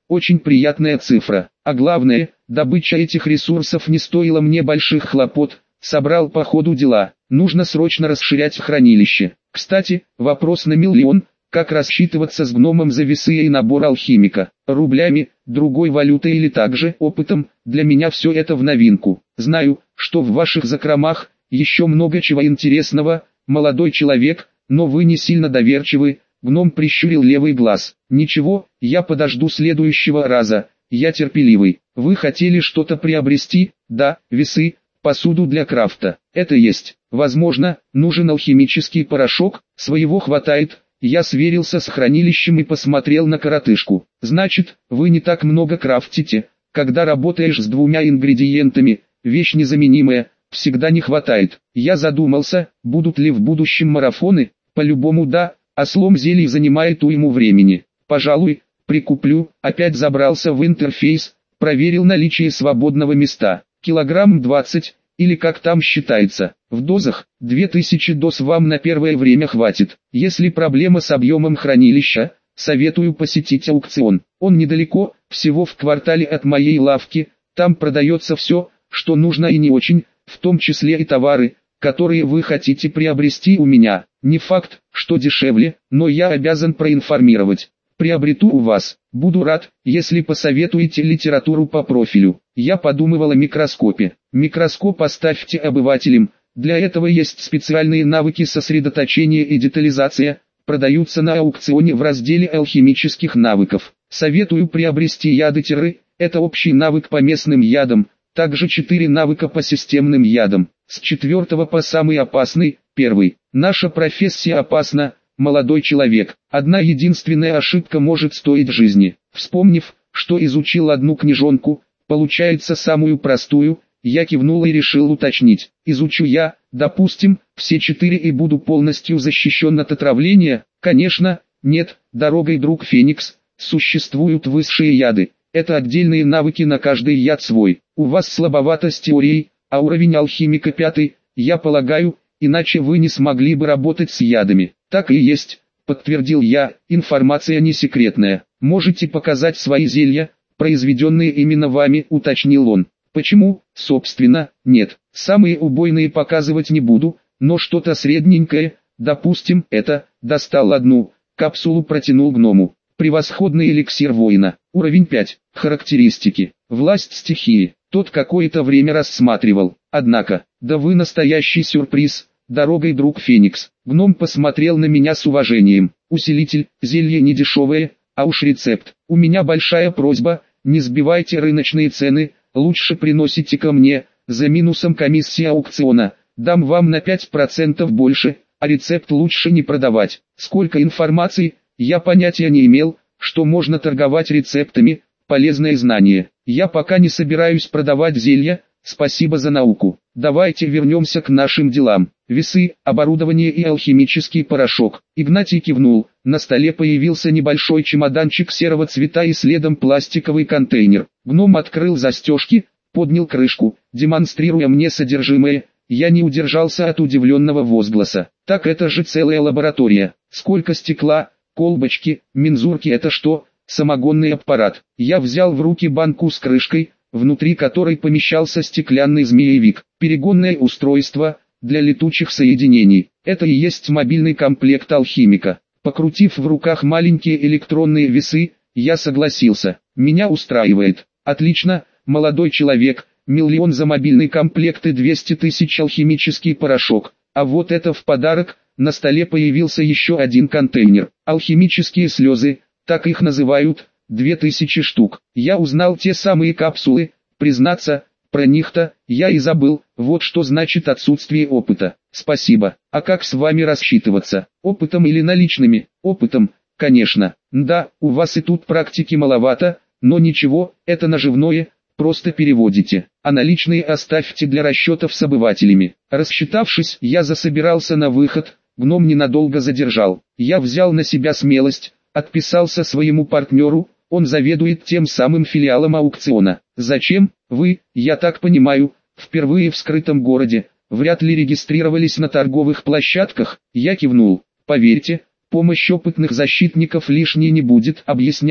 очень приятная цифра. А главное, добыча этих ресурсов не стоила мне больших хлопот, собрал по ходу дела. Нужно срочно расширять хранилище. Кстати, вопрос на миллион. Как рассчитываться с гномом за весы и набор алхимика? Рублями, другой валютой или также опытом? Для меня все это в новинку. Знаю, что в ваших закромах еще много чего интересного, молодой человек, но вы не сильно доверчивы. Гном прищурил левый глаз. Ничего, я подожду следующего раза, я терпеливый. Вы хотели что-то приобрести? Да, весы, посуду для крафта. Это есть. Возможно, нужен алхимический порошок, своего хватает. Я сверился с хранилищем и посмотрел на коротышку. Значит, вы не так много крафтите. Когда работаешь с двумя ингредиентами, вещь незаменимая, всегда не хватает. Я задумался, будут ли в будущем марафоны. По-любому да, а слом зелий занимает уйму времени. Пожалуй, прикуплю. Опять забрался в интерфейс, проверил наличие свободного места. Килограмм двадцать, или как там считается. В дозах, две тысячи доз вам на первое время хватит. Если проблема с объемом хранилища, советую посетить аукцион. Он недалеко, всего в квартале от моей лавки. Там продается все, что нужно и не очень, в том числе и товары, которые вы хотите приобрести у меня. Не факт, что дешевле, но я обязан проинформировать. Приобрету у вас. Буду рад, если посоветуете литературу по профилю. Я подумывал о микроскопе. Микроскоп оставьте обывателям. Для этого есть специальные навыки сосредоточения и детализация. Продаются на аукционе в разделе алхимических навыков. Советую приобрести яды-тиры. Это общий навык по местным ядам. Также четыре навыка по системным ядам. С четвертого по самый опасный, первый. Наша профессия опасна. Молодой человек, одна единственная ошибка может стоить жизни. Вспомнив, что изучил одну книжонку, получается самую простую, я кивнул и решил уточнить. Изучу я, допустим, все четыре и буду полностью защищен от отравления? Конечно, нет, дорогой друг Феникс, существуют высшие яды. Это отдельные навыки на каждый яд свой. У вас слабовато с теорией, а уровень алхимика пятый, я полагаю, иначе вы не смогли бы работать с ядами. Так и есть, подтвердил я, информация не секретная. Можете показать свои зелья, произведенные именно вами, уточнил он. Почему, собственно, нет. Самые убойные показывать не буду, но что-то средненькое, допустим, это, достал одну, капсулу протянул гному. Превосходный эликсир воина, уровень пять, характеристики, власть стихии. Тот какое-то время рассматривал, однако, да вы настоящий сюрприз. Дорогой друг Феникс. Гном посмотрел на меня с уважением. Усилитель, зелье не дешевое, а уж рецепт. У меня большая просьба, не сбивайте рыночные цены, лучше приносите ко мне, за минусом комиссии аукциона. Дам вам на пять процентов больше, а рецепт лучше не продавать. Сколько информации, я понятия не имел, что можно торговать рецептами, полезное знание. Я пока не собираюсь продавать зелья, спасибо за науку. Давайте вернемся к нашим делам. Весы, оборудование и алхимический порошок. Игнатий кивнул. На столе появился небольшой чемоданчик серого цвета и следом пластиковый контейнер. Гном открыл застежки, поднял крышку, демонстрируя мне содержимое. Я не удержался от удивленного возгласа. Так это же целая лаборатория. Сколько стекла, колбочки, мензурки, это что? Самогонный аппарат. Я взял в руки банку с крышкой, внутри которой помещался стеклянный змеевик. Перегонное устройство для летучих соединений. Это и есть мобильный комплект алхимика. Покрутив в руках маленькие электронные весы, я согласился. Меня устраивает. Отлично, молодой человек, миллион за мобильный комплект и двести тысяч алхимический порошок. А вот это в подарок. На столе появился еще один контейнер. Алхимические слезы, так их называют, две тысячи штук. Я узнал те самые капсулы, признаться, про них-то я и забыл. Вот что значит отсутствие опыта. Спасибо. А как с вами рассчитываться? Опытом или наличными? Опытом, конечно. Да, у вас и тут практики маловато, но ничего, это наживное, просто переводите. А наличные оставьте для расчетов с обывателями. Рассчитавшись, я засобирался на выход. Гном ненадолго задержал. Я взял на себя смелость, отписался своему партнеру. Он заведует тем самым филиалом аукциона. Зачем? Вы, я так понимаю, впервые в скрытом городе, вряд ли регистрировались на торговых площадках. Я кивнул. Поверьте, помощь опытных защитников лишней не будет, объяснят,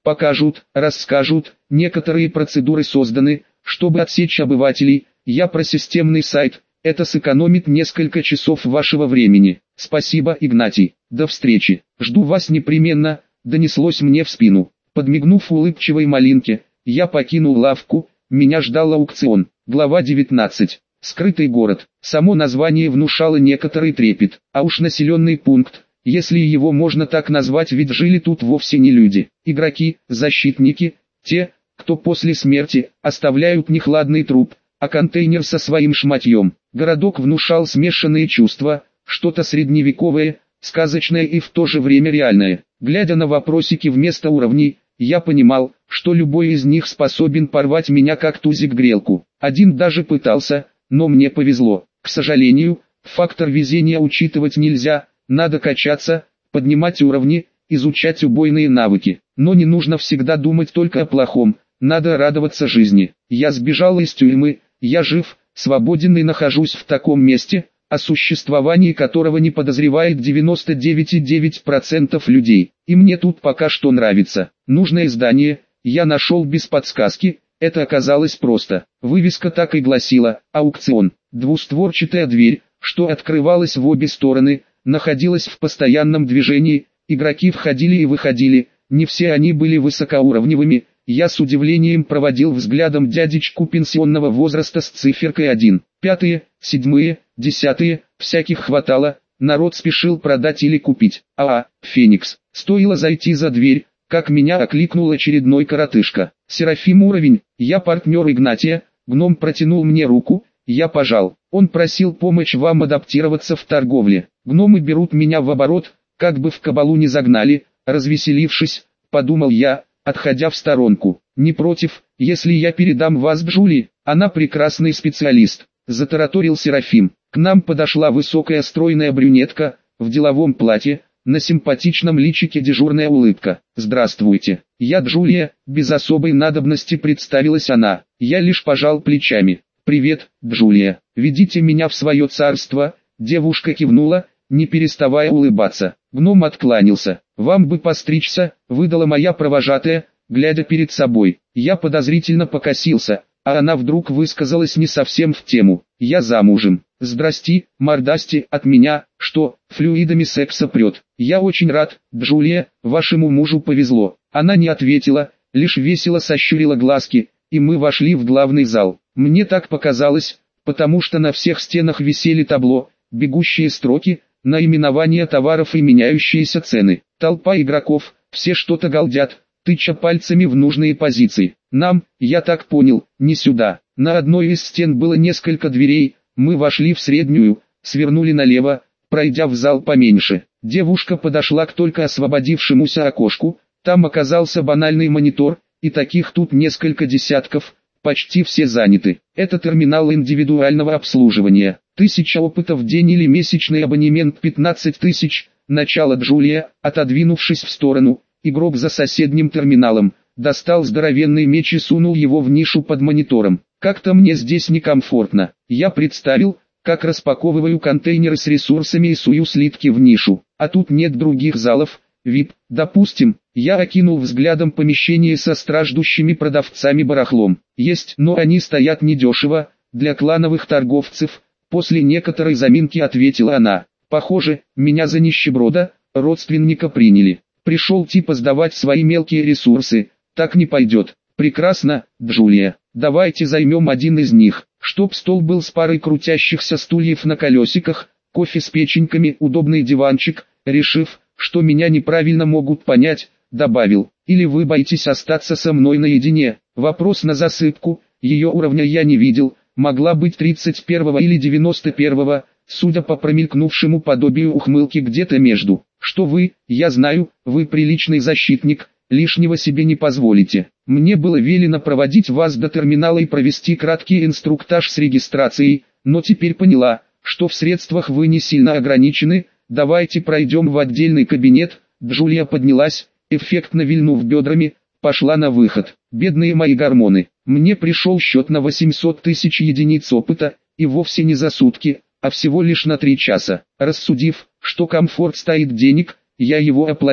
покажут, расскажут, некоторые процедуры созданы, чтобы отсечь обывателей, я про системный сайт, это сэкономит несколько часов вашего времени. Спасибо, Игнатий, до встречи, жду вас непременно, донеслось мне в спину. Подмигнув улыбчивой малинке, я покинул лавку, меня ждал аукцион. Глава девятнадцать. Скрытый город. Само название внушало некоторый трепет, а уж населенный пункт, если его можно так назвать, ведь жили тут вовсе не люди. Игроки, защитники, те, кто после смерти оставляют не хладный труп, а контейнер со своим шматьем. Городок внушал смешанные чувства, что-то средневековое, сказочное и в то же время реальное. Глядя на вопросики вместо уровней, я понимал, что любой из них способен порвать меня как тузик грелку. Один даже пытался, но мне повезло. К сожалению, фактор везения учитывать нельзя, надо качаться, поднимать уровни, изучать убойные навыки. Но не нужно всегда думать только о плохом, надо радоваться жизни. Я сбежал из тюрьмы, я жив, свободен и нахожусь в таком месте, о существовании которого не подозревает девяносто девять целых девять десятых процента людей. И мне тут пока что нравится. Нужное здание я нашел без подсказки, это оказалось просто. Вывеска так и гласила «Аукцион». Двустворчатая дверь, что открывалась в обе стороны, находилась в постоянном движении, игроки входили и выходили, не все они были высокоуровневыми. Я с удивлением проводил взглядом дядечку пенсионного возраста с циферкой один. Пятые, седьмые, десятые, всяких хватало, народ спешил продать или купить. А, Феникс, стоило зайти за дверь, как меня окликнул очередной коротышка. Серафим уровень, я партнер Игнатия, гном протянул мне руку, я пожал. Он просил помочь вам адаптироваться в торговле. Гномы берут меня в оборот, как бы в кабалу не загнали, развеселившись, подумал я, отходя в сторонку. Не против, если я передам вас Джулии, она прекрасный специалист, затараторил Серафим. К нам подошла высокая стройная брюнетка, в деловом платье, на симпатичном личике дежурная улыбка. Здравствуйте, я Джулия, без особой надобности представилась она. Я лишь пожал плечами. Привет, Джулия, ведите меня в свое царство, девушка кивнула, не переставая улыбаться. Гном откланялся. «Вам бы постричься», — выдала моя провожатая, глядя перед собой. Я подозрительно покосился, а она вдруг высказалась не совсем в тему. «Я замужем». «Здрасти, мордасти, от меня, что, флюидами секса прет?» «Я очень рад, Джулия, вашему мужу повезло». Она не ответила, лишь весело сощурила глазки, и мы вошли в главный зал. Мне так показалось, потому что на всех стенах висели табло, бегущие строки, наименования товаров и меняющиеся цены. Толпа игроков, все что-то галдят, тыча пальцами в нужные позиции. Нам, я так понял, не сюда. На одной из стен было несколько дверей, мы вошли в среднюю, свернули налево, пройдя в зал поменьше. Девушка подошла к только освободившемуся окошку, там оказался банальный монитор, и таких тут несколько десятков, почти все заняты. Это терминал индивидуального обслуживания. Тысяча опытов в день или месячный абонемент пятнадцать тысяч. Начало. Джулия, отодвинувшись в сторону, игрок за соседним терминалом, достал здоровенный меч и сунул его в нишу под монитором. Как-то мне здесь некомфортно. Я представил, как распаковываю контейнеры с ресурсами и сую слитки в нишу. А тут нет других залов, ви ай пи, допустим. Я окинул взглядом помещение со страждущими продавцами барахлом. Есть, но они стоят недешево, для клановых торговцев. После некоторой заминки ответила она. Похоже, меня за нищеброда, родственника приняли. Пришел типа сдавать свои мелкие ресурсы, так не пойдет. Прекрасно, Джулия, давайте займем один из них. Чтоб стол был с парой крутящихся стульев на колесиках, кофе с печеньками, удобный диванчик. Решив, что меня неправильно могут понять, добавил. Или вы боитесь остаться со мной наедине? Вопрос на засыпку, ее уровня я не видел, могла быть тридцать первого или девяносто первого, судя по промелькнувшему подобию ухмылки где-то между. Что вы, я знаю, вы приличный защитник, лишнего себе не позволите. Мне было велено проводить вас до терминала и провести краткий инструктаж с регистрацией, но теперь поняла, что в средствах вы не сильно ограничены. Давайте пройдем в отдельный кабинет. Джулия поднялась, эффектно вильнув бедрами, пошла на выход. Бедные мои гормоны. Мне пришел счет на восемьсот тысяч единиц опыта, и вовсе не за сутки, а всего лишь на три часа. Рассудив, что комфорт стоит денег, я его оплатил.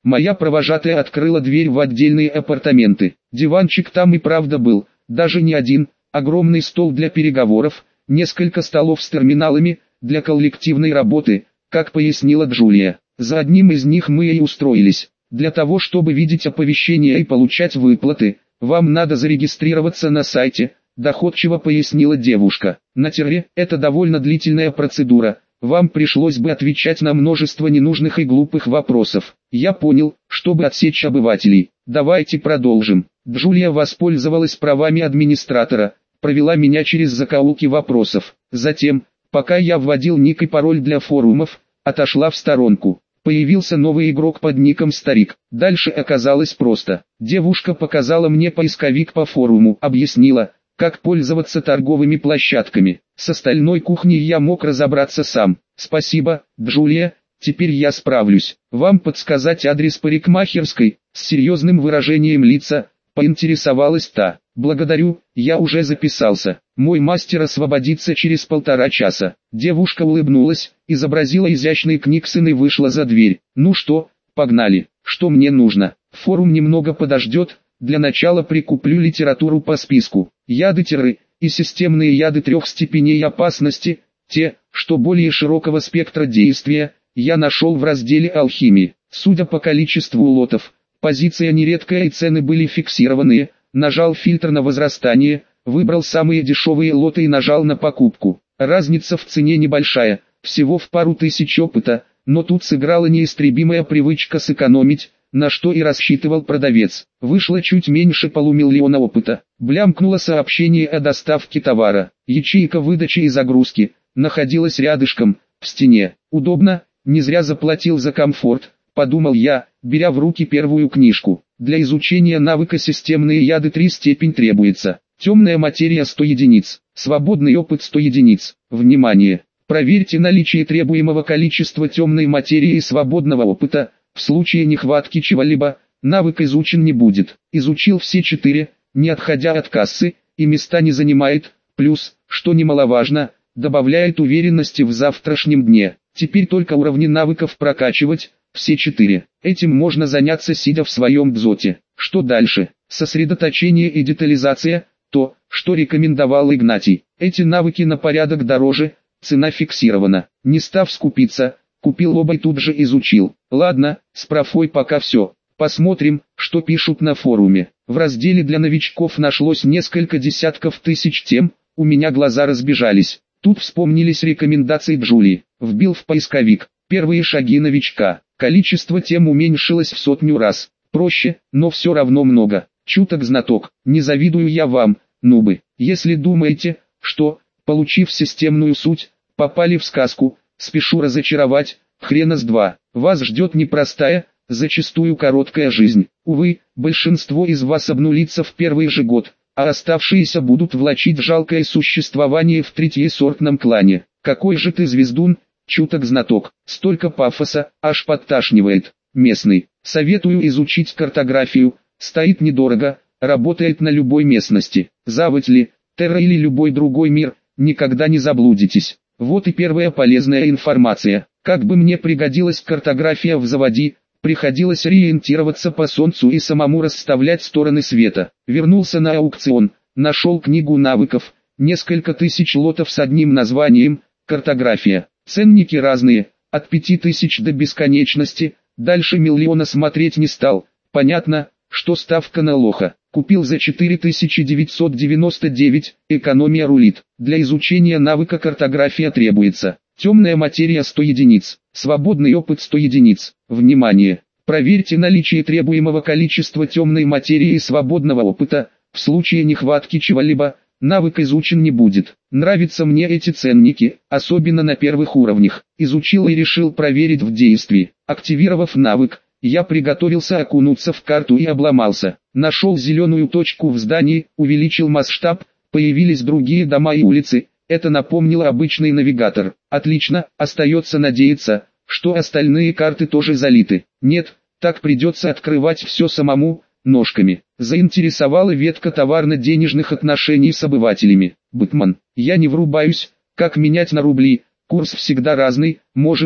Моя провожатая открыла дверь в отдельные апартаменты. Диванчик там и правда был, даже не один, огромный стол для переговоров, несколько столов с терминалами, для коллективной работы, как пояснила Джулия. За одним из них мы и устроились. Для того, чтобы видеть оповещения и получать выплаты, вам надо зарегистрироваться на сайте, доходчиво пояснила девушка. На терре это довольно длительная процедура, вам пришлось бы отвечать на множество ненужных и глупых вопросов. Я понял, чтобы отсечь обывателей. Давайте продолжим. Джулия воспользовалась правами администратора, провела меня через закоулки вопросов. Затем, пока я вводил ник и пароль для форумов, отошла в сторонку. Появился новый игрок под ником Старик. Дальше оказалось просто. Девушка показала мне поисковик по форуму, объяснила, как пользоваться торговыми площадками. С остальной кухней я мог разобраться сам. Спасибо, Джулия, теперь я справлюсь. Вам подсказать адрес парикмахерской? С серьезным выражением лица, поинтересовалась та. Благодарю, я уже записался. Мой мастер освободится через полтора часа. Девушка улыбнулась, изобразила изящный книксон и вышла за дверь. Ну что, погнали. Что мне нужно? Форум немного подождет. Для начала прикуплю литературу по списку. Яды-терры и системные яды трех степеней опасности, те, что более широкого спектра действия, я нашел в разделе алхимии. Судя по количеству лотов, позиция нередкая и цены были фиксированные. Нажал фильтр на возрастание, выбрал самые дешевые лоты и нажал на покупку. Разница в цене небольшая, всего в пару тысяч опыта, но тут сыграла неистребимая привычка сэкономить, на что и рассчитывал продавец. Вышло чуть меньше полумиллиона опыта. Блямкнуло сообщение о доставке товара. Ячейка выдачи и загрузки находилась рядышком, в стене. Удобно, не зря заплатил за комфорт, подумал я, беря в руки первую книжку. Для изучения навыка системные яды три степень требуется. Темная материя сто единиц, свободный опыт сто единиц. Внимание! Проверьте наличие требуемого количества темной материи и свободного опыта. В случае нехватки чего-либо, навык изучен не будет. Изучил все четыре, не отходя от кассы, и места не занимает. Плюс, что немаловажно, добавляет уверенности в завтрашнем дне. Теперь только уровни навыков прокачивать. Все четыре. Этим можно заняться сидя в своем дзоте. Что дальше? Сосредоточение и детализация, то, что рекомендовал Игнатий. Эти навыки на порядок дороже, цена фиксирована. Не став скупиться, купил оба и тут же изучил. Ладно, с профой пока все. Посмотрим, что пишут на форуме. В разделе для новичков нашлось несколько десятков тысяч тем, у меня глаза разбежались. Тут вспомнились рекомендации Джулии. Вбил в поисковик. Первые шаги новичка. Количество тем уменьшилось в сотню раз. Проще, но все равно много. Чуток знаток. Не завидую я вам, нубы. Если думаете, что, получив системную суть, попали в сказку, спешу разочаровать, хрена с два. Вас ждет непростая, зачастую короткая жизнь. Увы, большинство из вас обнулится в первый же год, а оставшиеся будут влачить жалкое существование в третьесортном клане. Какой же ты звездун? Чуток знаток, столько пафоса, аж подташнивает. Местный, советую изучить картографию, стоит недорого, работает на любой местности. Заводь ли, терра или любой другой мир, никогда не заблудитесь. Вот и первая полезная информация. Как бы мне пригодилась картография в заводи, приходилось ориентироваться по солнцу и самому расставлять стороны света. Вернулся на аукцион, нашел книгу навыков, несколько тысяч лотов с одним названием «Картография». Ценники разные, от пяти тысяч до бесконечности, дальше миллиона смотреть не стал. Понятно, что ставка на лоха. Купил за четыре тысячи девятьсот девяносто девять, экономия рулит. Для изучения навыка картография требуется. Темная материя сто единиц, свободный опыт сто единиц. Внимание! Проверьте наличие требуемого количества темной материи и свободного опыта. В случае нехватки чего-либо, навык изучен не будет. Нравятся мне эти ценники, особенно на первых уровнях. Изучил и решил проверить в действии. Активировав навык, я приготовился окунуться в карту и обломался. Нашел зеленую точку в здании, увеличил масштаб, появились другие дома и улицы. Это напомнило обычный навигатор. Отлично, остается надеяться, что остальные карты тоже залиты. Нет, так придется открывать все самому, ножками. Заинтересовала ветка товарно-денежных отношений с обывателями. Бэтмен, я не врубаюсь, как менять на рубли, курс всегда разный, может,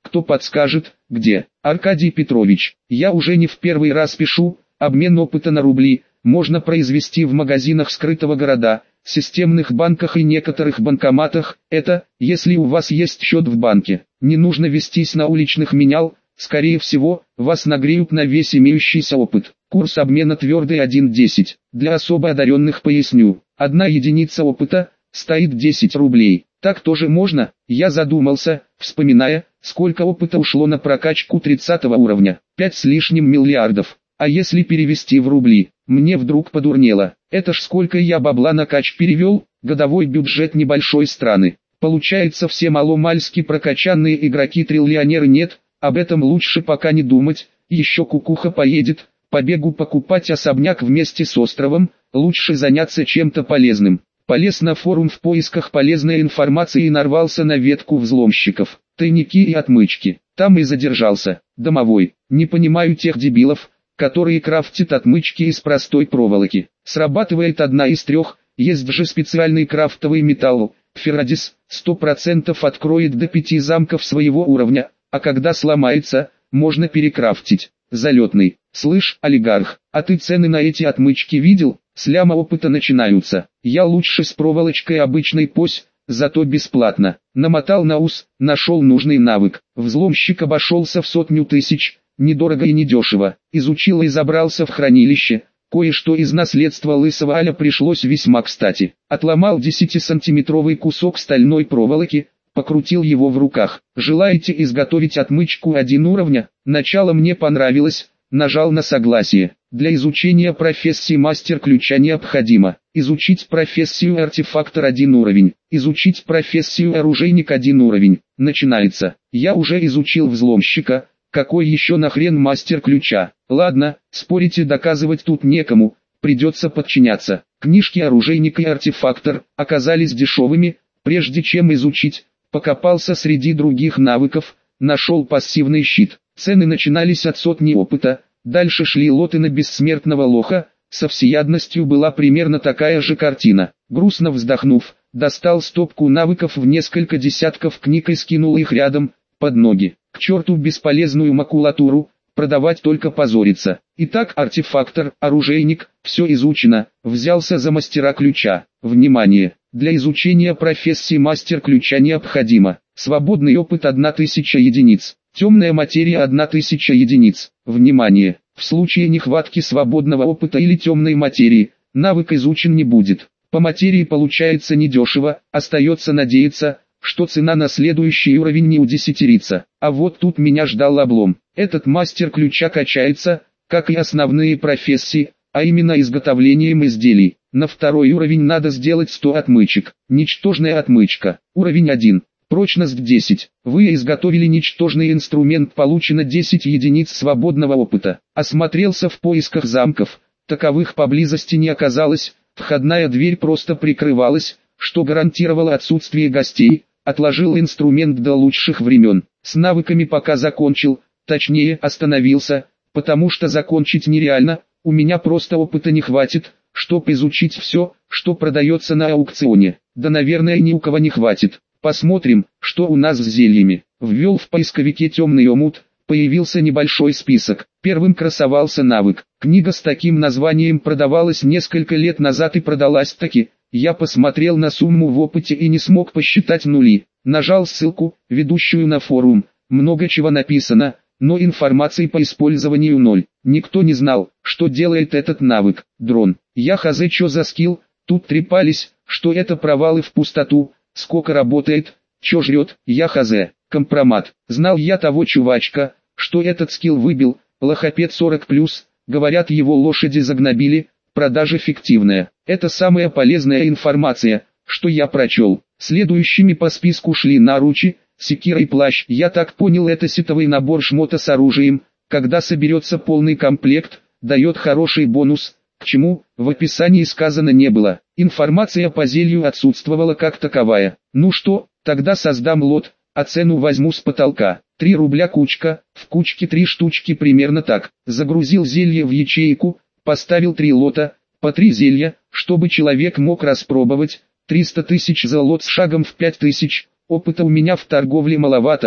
Кто подскажет, где? Аркадий Петрович, я уже не в первый раз пишу, обмен опыта на рубли можно произвести в магазинах скрытого города, системных банках и некоторых банкоматах. Это, если у вас есть счет в банке. Не нужно вестись на уличных менял, скорее всего, вас нагреют на весь имеющийся опыт. Курс обмена твердый один десять. Для особо одаренных поясню. Одна единица опыта стоит десять рублей. Так тоже можно? Я задумался, вспоминая, сколько опыта ушло на прокачку тридцатого уровня. пять с лишним миллиардов. А если перевести в рубли? Мне вдруг подурнело. Это ж сколько я бабла на кач перевел, годовой бюджет небольшой страны. Получается, все маломальски прокачанные игроки-триллионеры нет, об этом лучше пока не думать, еще кукуха поедет, побегу покупать особняк вместе с островом, лучше заняться чем-то полезным. Полез на форум в поисках полезной информации и нарвался на ветку взломщиков, тайники и отмычки. Там и задержался. Домовой, не понимаю тех дебилов, которые крафтят отмычки из простой проволоки. Срабатывает одна из трех, есть же специальный крафтовый металл, Феррадис, сто процентов откроет до пяти замков своего уровня, а когда сломается, можно перекрафтить. Залетный. Слышь, олигарх, а ты цены на эти отмычки видел? С ляма опыта начинаются. Я лучше с проволочкой обычной пось, зато бесплатно. Намотал на ус, нашел нужный навык. Взломщик обошелся в сотню тысяч, недорого и недешево. Изучил и забрался в хранилище. Кое-что из наследства лысого Аля пришлось весьма кстати. Отломал десятисантиметровый кусок стальной проволоки, покрутил его в руках. Желаете изготовить отмычку один уровня? Начало мне понравилось, нажал на согласие. Для изучения профессии мастер ключа необходимо изучить профессию артефактор один уровень, изучить профессию оружейник один уровень. Начинается. Я уже изучил взломщика, какой еще нахрен мастер ключа? Ладно, спорить и доказывать тут некому, придется подчиняться. Книжки оружейник и артефактор оказались дешевыми, прежде чем изучить. Покопался среди других навыков, нашел пассивный щит. Цены начинались от сотни опыта, дальше шли лоты на бессмертного лоха, со всеядностью была примерно такая же картина. Грустно вздохнув, достал стопку навыков в несколько десятков книг и скинул их рядом, под ноги. К черту бесполезную макулатуру, продавать только позориться. Итак, артефактор, оружейник, все изучено, взялся за мастера ключа. Внимание! Для изучения профессии мастер ключа необходимо свободный опыт тысяча единиц, темная материя тысяча единиц. Внимание! В случае нехватки свободного опыта или темной материи, навык изучен не будет. По материи получается недешево, остается надеяться, что цена на следующий уровень не удесятерится. А вот тут меня ждал облом. Этот мастер ключа качается, как и основные профессии, а именно изготовлением изделий. На второй уровень надо сделать сто отмычек. Ничтожная отмычка. Уровень один. Прочность десять. Вы изготовили ничтожный инструмент, получено десять единиц свободного опыта. Осмотрелся в поисках замков. Таковых поблизости не оказалось. Входная дверь просто прикрывалась, что гарантировало отсутствие гостей. Отложил инструмент до лучших времен. С навыками пока закончил, точнее остановился, потому что закончить нереально, у меня просто опыта не хватит, чтоб изучить все, что продается на аукционе. Да наверное ни у кого не хватит. Посмотрим, что у нас с зельями. Ввел в поисковике темный омут, появился небольшой список. Первым красовался навык. Книга с таким названием продавалась несколько лет назад и продалась таки. Я посмотрел на сумму в опыте и не смог посчитать нули. Нажал ссылку, ведущую на форум. Много чего написано, но информации по использованию ноль. Никто не знал, что делает этот навык. Дрон. Я хз чё за скилл, тут трепались, что это провалы в пустоту, сколько работает, чё жрет, я хз. Компромат. Знал я того чувачка, что этот скилл выбил, лохопед сорок плюс, говорят его лошади загнобили. Продажа фиктивная. Это самая полезная информация, что я прочел. Следующими по списку шли наручи, секира и плащ. Я так понял, это сетовый набор шмота с оружием. Когда соберется полный комплект, дает хороший бонус. К чему, в описании сказано не было. Информация по зелью отсутствовала как таковая. Ну что, тогда создам лот, а цену возьму с потолка. три рубля кучка, в кучке три штучки примерно так. Загрузил зелье в ячейку. Поставил три лота, по три зелья, чтобы человек мог распробовать, триста тысяч за лот с шагом в пять тысяч, опыта у меня в торговле маловато,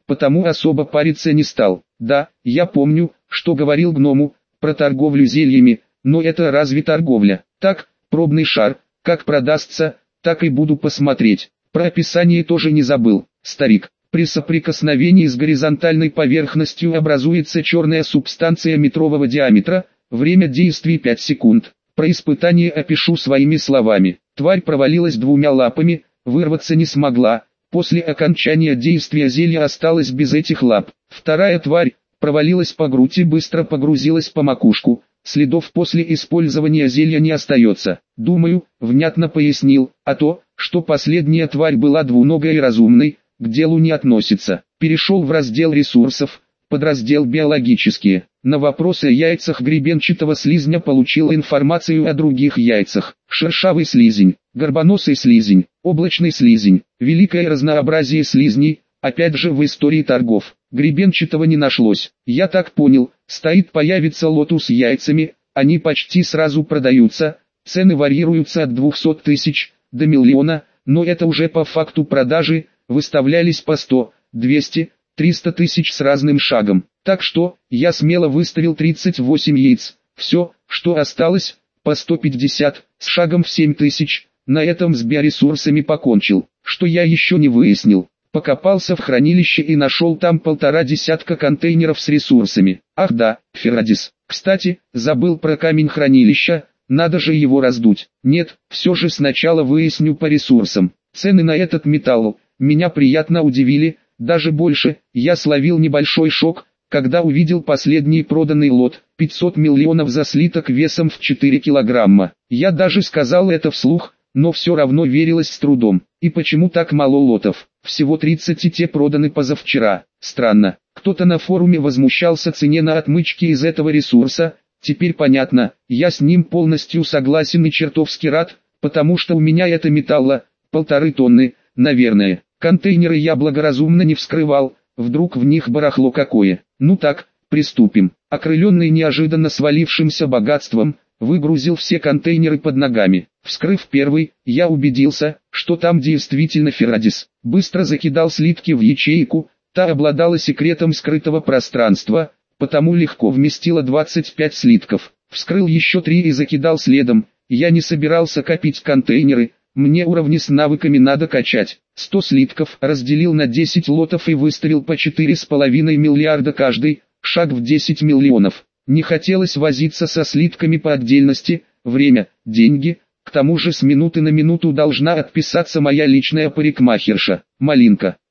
потому особо париться не стал. Да, я помню, что говорил гному про торговлю зельями, но это разве торговля? Так, пробный шар, как продастся, так и буду посмотреть. Про описание тоже не забыл, старик. При соприкосновении с горизонтальной поверхностью образуется черная субстанция метрового диаметра, время действия пять секунд. Про испытание опишу своими словами. Тварь провалилась двумя лапами, вырваться не смогла, после окончания действия зелья осталась без этих лап. Вторая тварь провалилась по грудь и быстро погрузилась по макушку, следов после использования зелья не остается. Думаю, внятно пояснил, а то, что последняя тварь была двуногой и разумной, к делу не относится. Перешел в раздел ресурсов, подраздел биологические. На вопросы о яйцах гребенчатого слизня получил информацию о других яйцах. Шершавый слизень, горбоносый слизень, облачный слизень, великое разнообразие слизней, опять же в истории торгов. Гребенчатого не нашлось. Я так понял, стоит появиться лоту с яйцами, они почти сразу продаются, цены варьируются от двухсот тысяч до миллиона, но это уже по факту продажи, выставлялись по сто, двести, триста тысяч с разным шагом. Так что, я смело выставил тридцать восемь яиц. Все, что осталось, по сто пятьдесят, с шагом в семь тысяч. На этом с биоресурсами покончил. Что я еще не выяснил. Покопался в хранилище и нашел там полтора десятка контейнеров с ресурсами. Ах да, Феррадис. Кстати, забыл про камень хранилища, надо же его раздуть. Нет, все же сначала выясню по ресурсам. Цены на этот металл меня приятно удивили, даже больше. Я словил небольшой шок, когда увидел последний проданный лот, пятьсот миллионов за слиток весом в четыре килограмма. Я даже сказал это вслух, но все равно верилось с трудом. И почему так мало лотов? Всего тридцать, и те проданы позавчера. Странно. Кто-то на форуме возмущался цене на отмычки из этого ресурса. Теперь понятно, я с ним полностью согласен и чертовски рад, потому что у меня это металла, полторы тонны, наверное. Контейнеры я благоразумно не вскрывал, вдруг в них барахло какое. Ну так, приступим. Окрыленный неожиданно свалившимся богатством, выгрузил все контейнеры под ногами. Вскрыв первый, я убедился, что там действительно Феррадис. Быстро закидал слитки в ячейку, та обладала секретом скрытого пространства, потому легко вместила двадцать пять слитков. Вскрыл еще три и закидал следом. Я не собирался копить контейнеры, мне уровни с навыками надо качать. сто слитков разделил на десять лотов и выставил по четыре с половиной миллиарда каждый, шаг в десять миллионов. Не хотелось возиться со слитками по отдельности, время, деньги, к тому же с минуты на минуту должна отписаться моя личная парикмахерша, Малинка.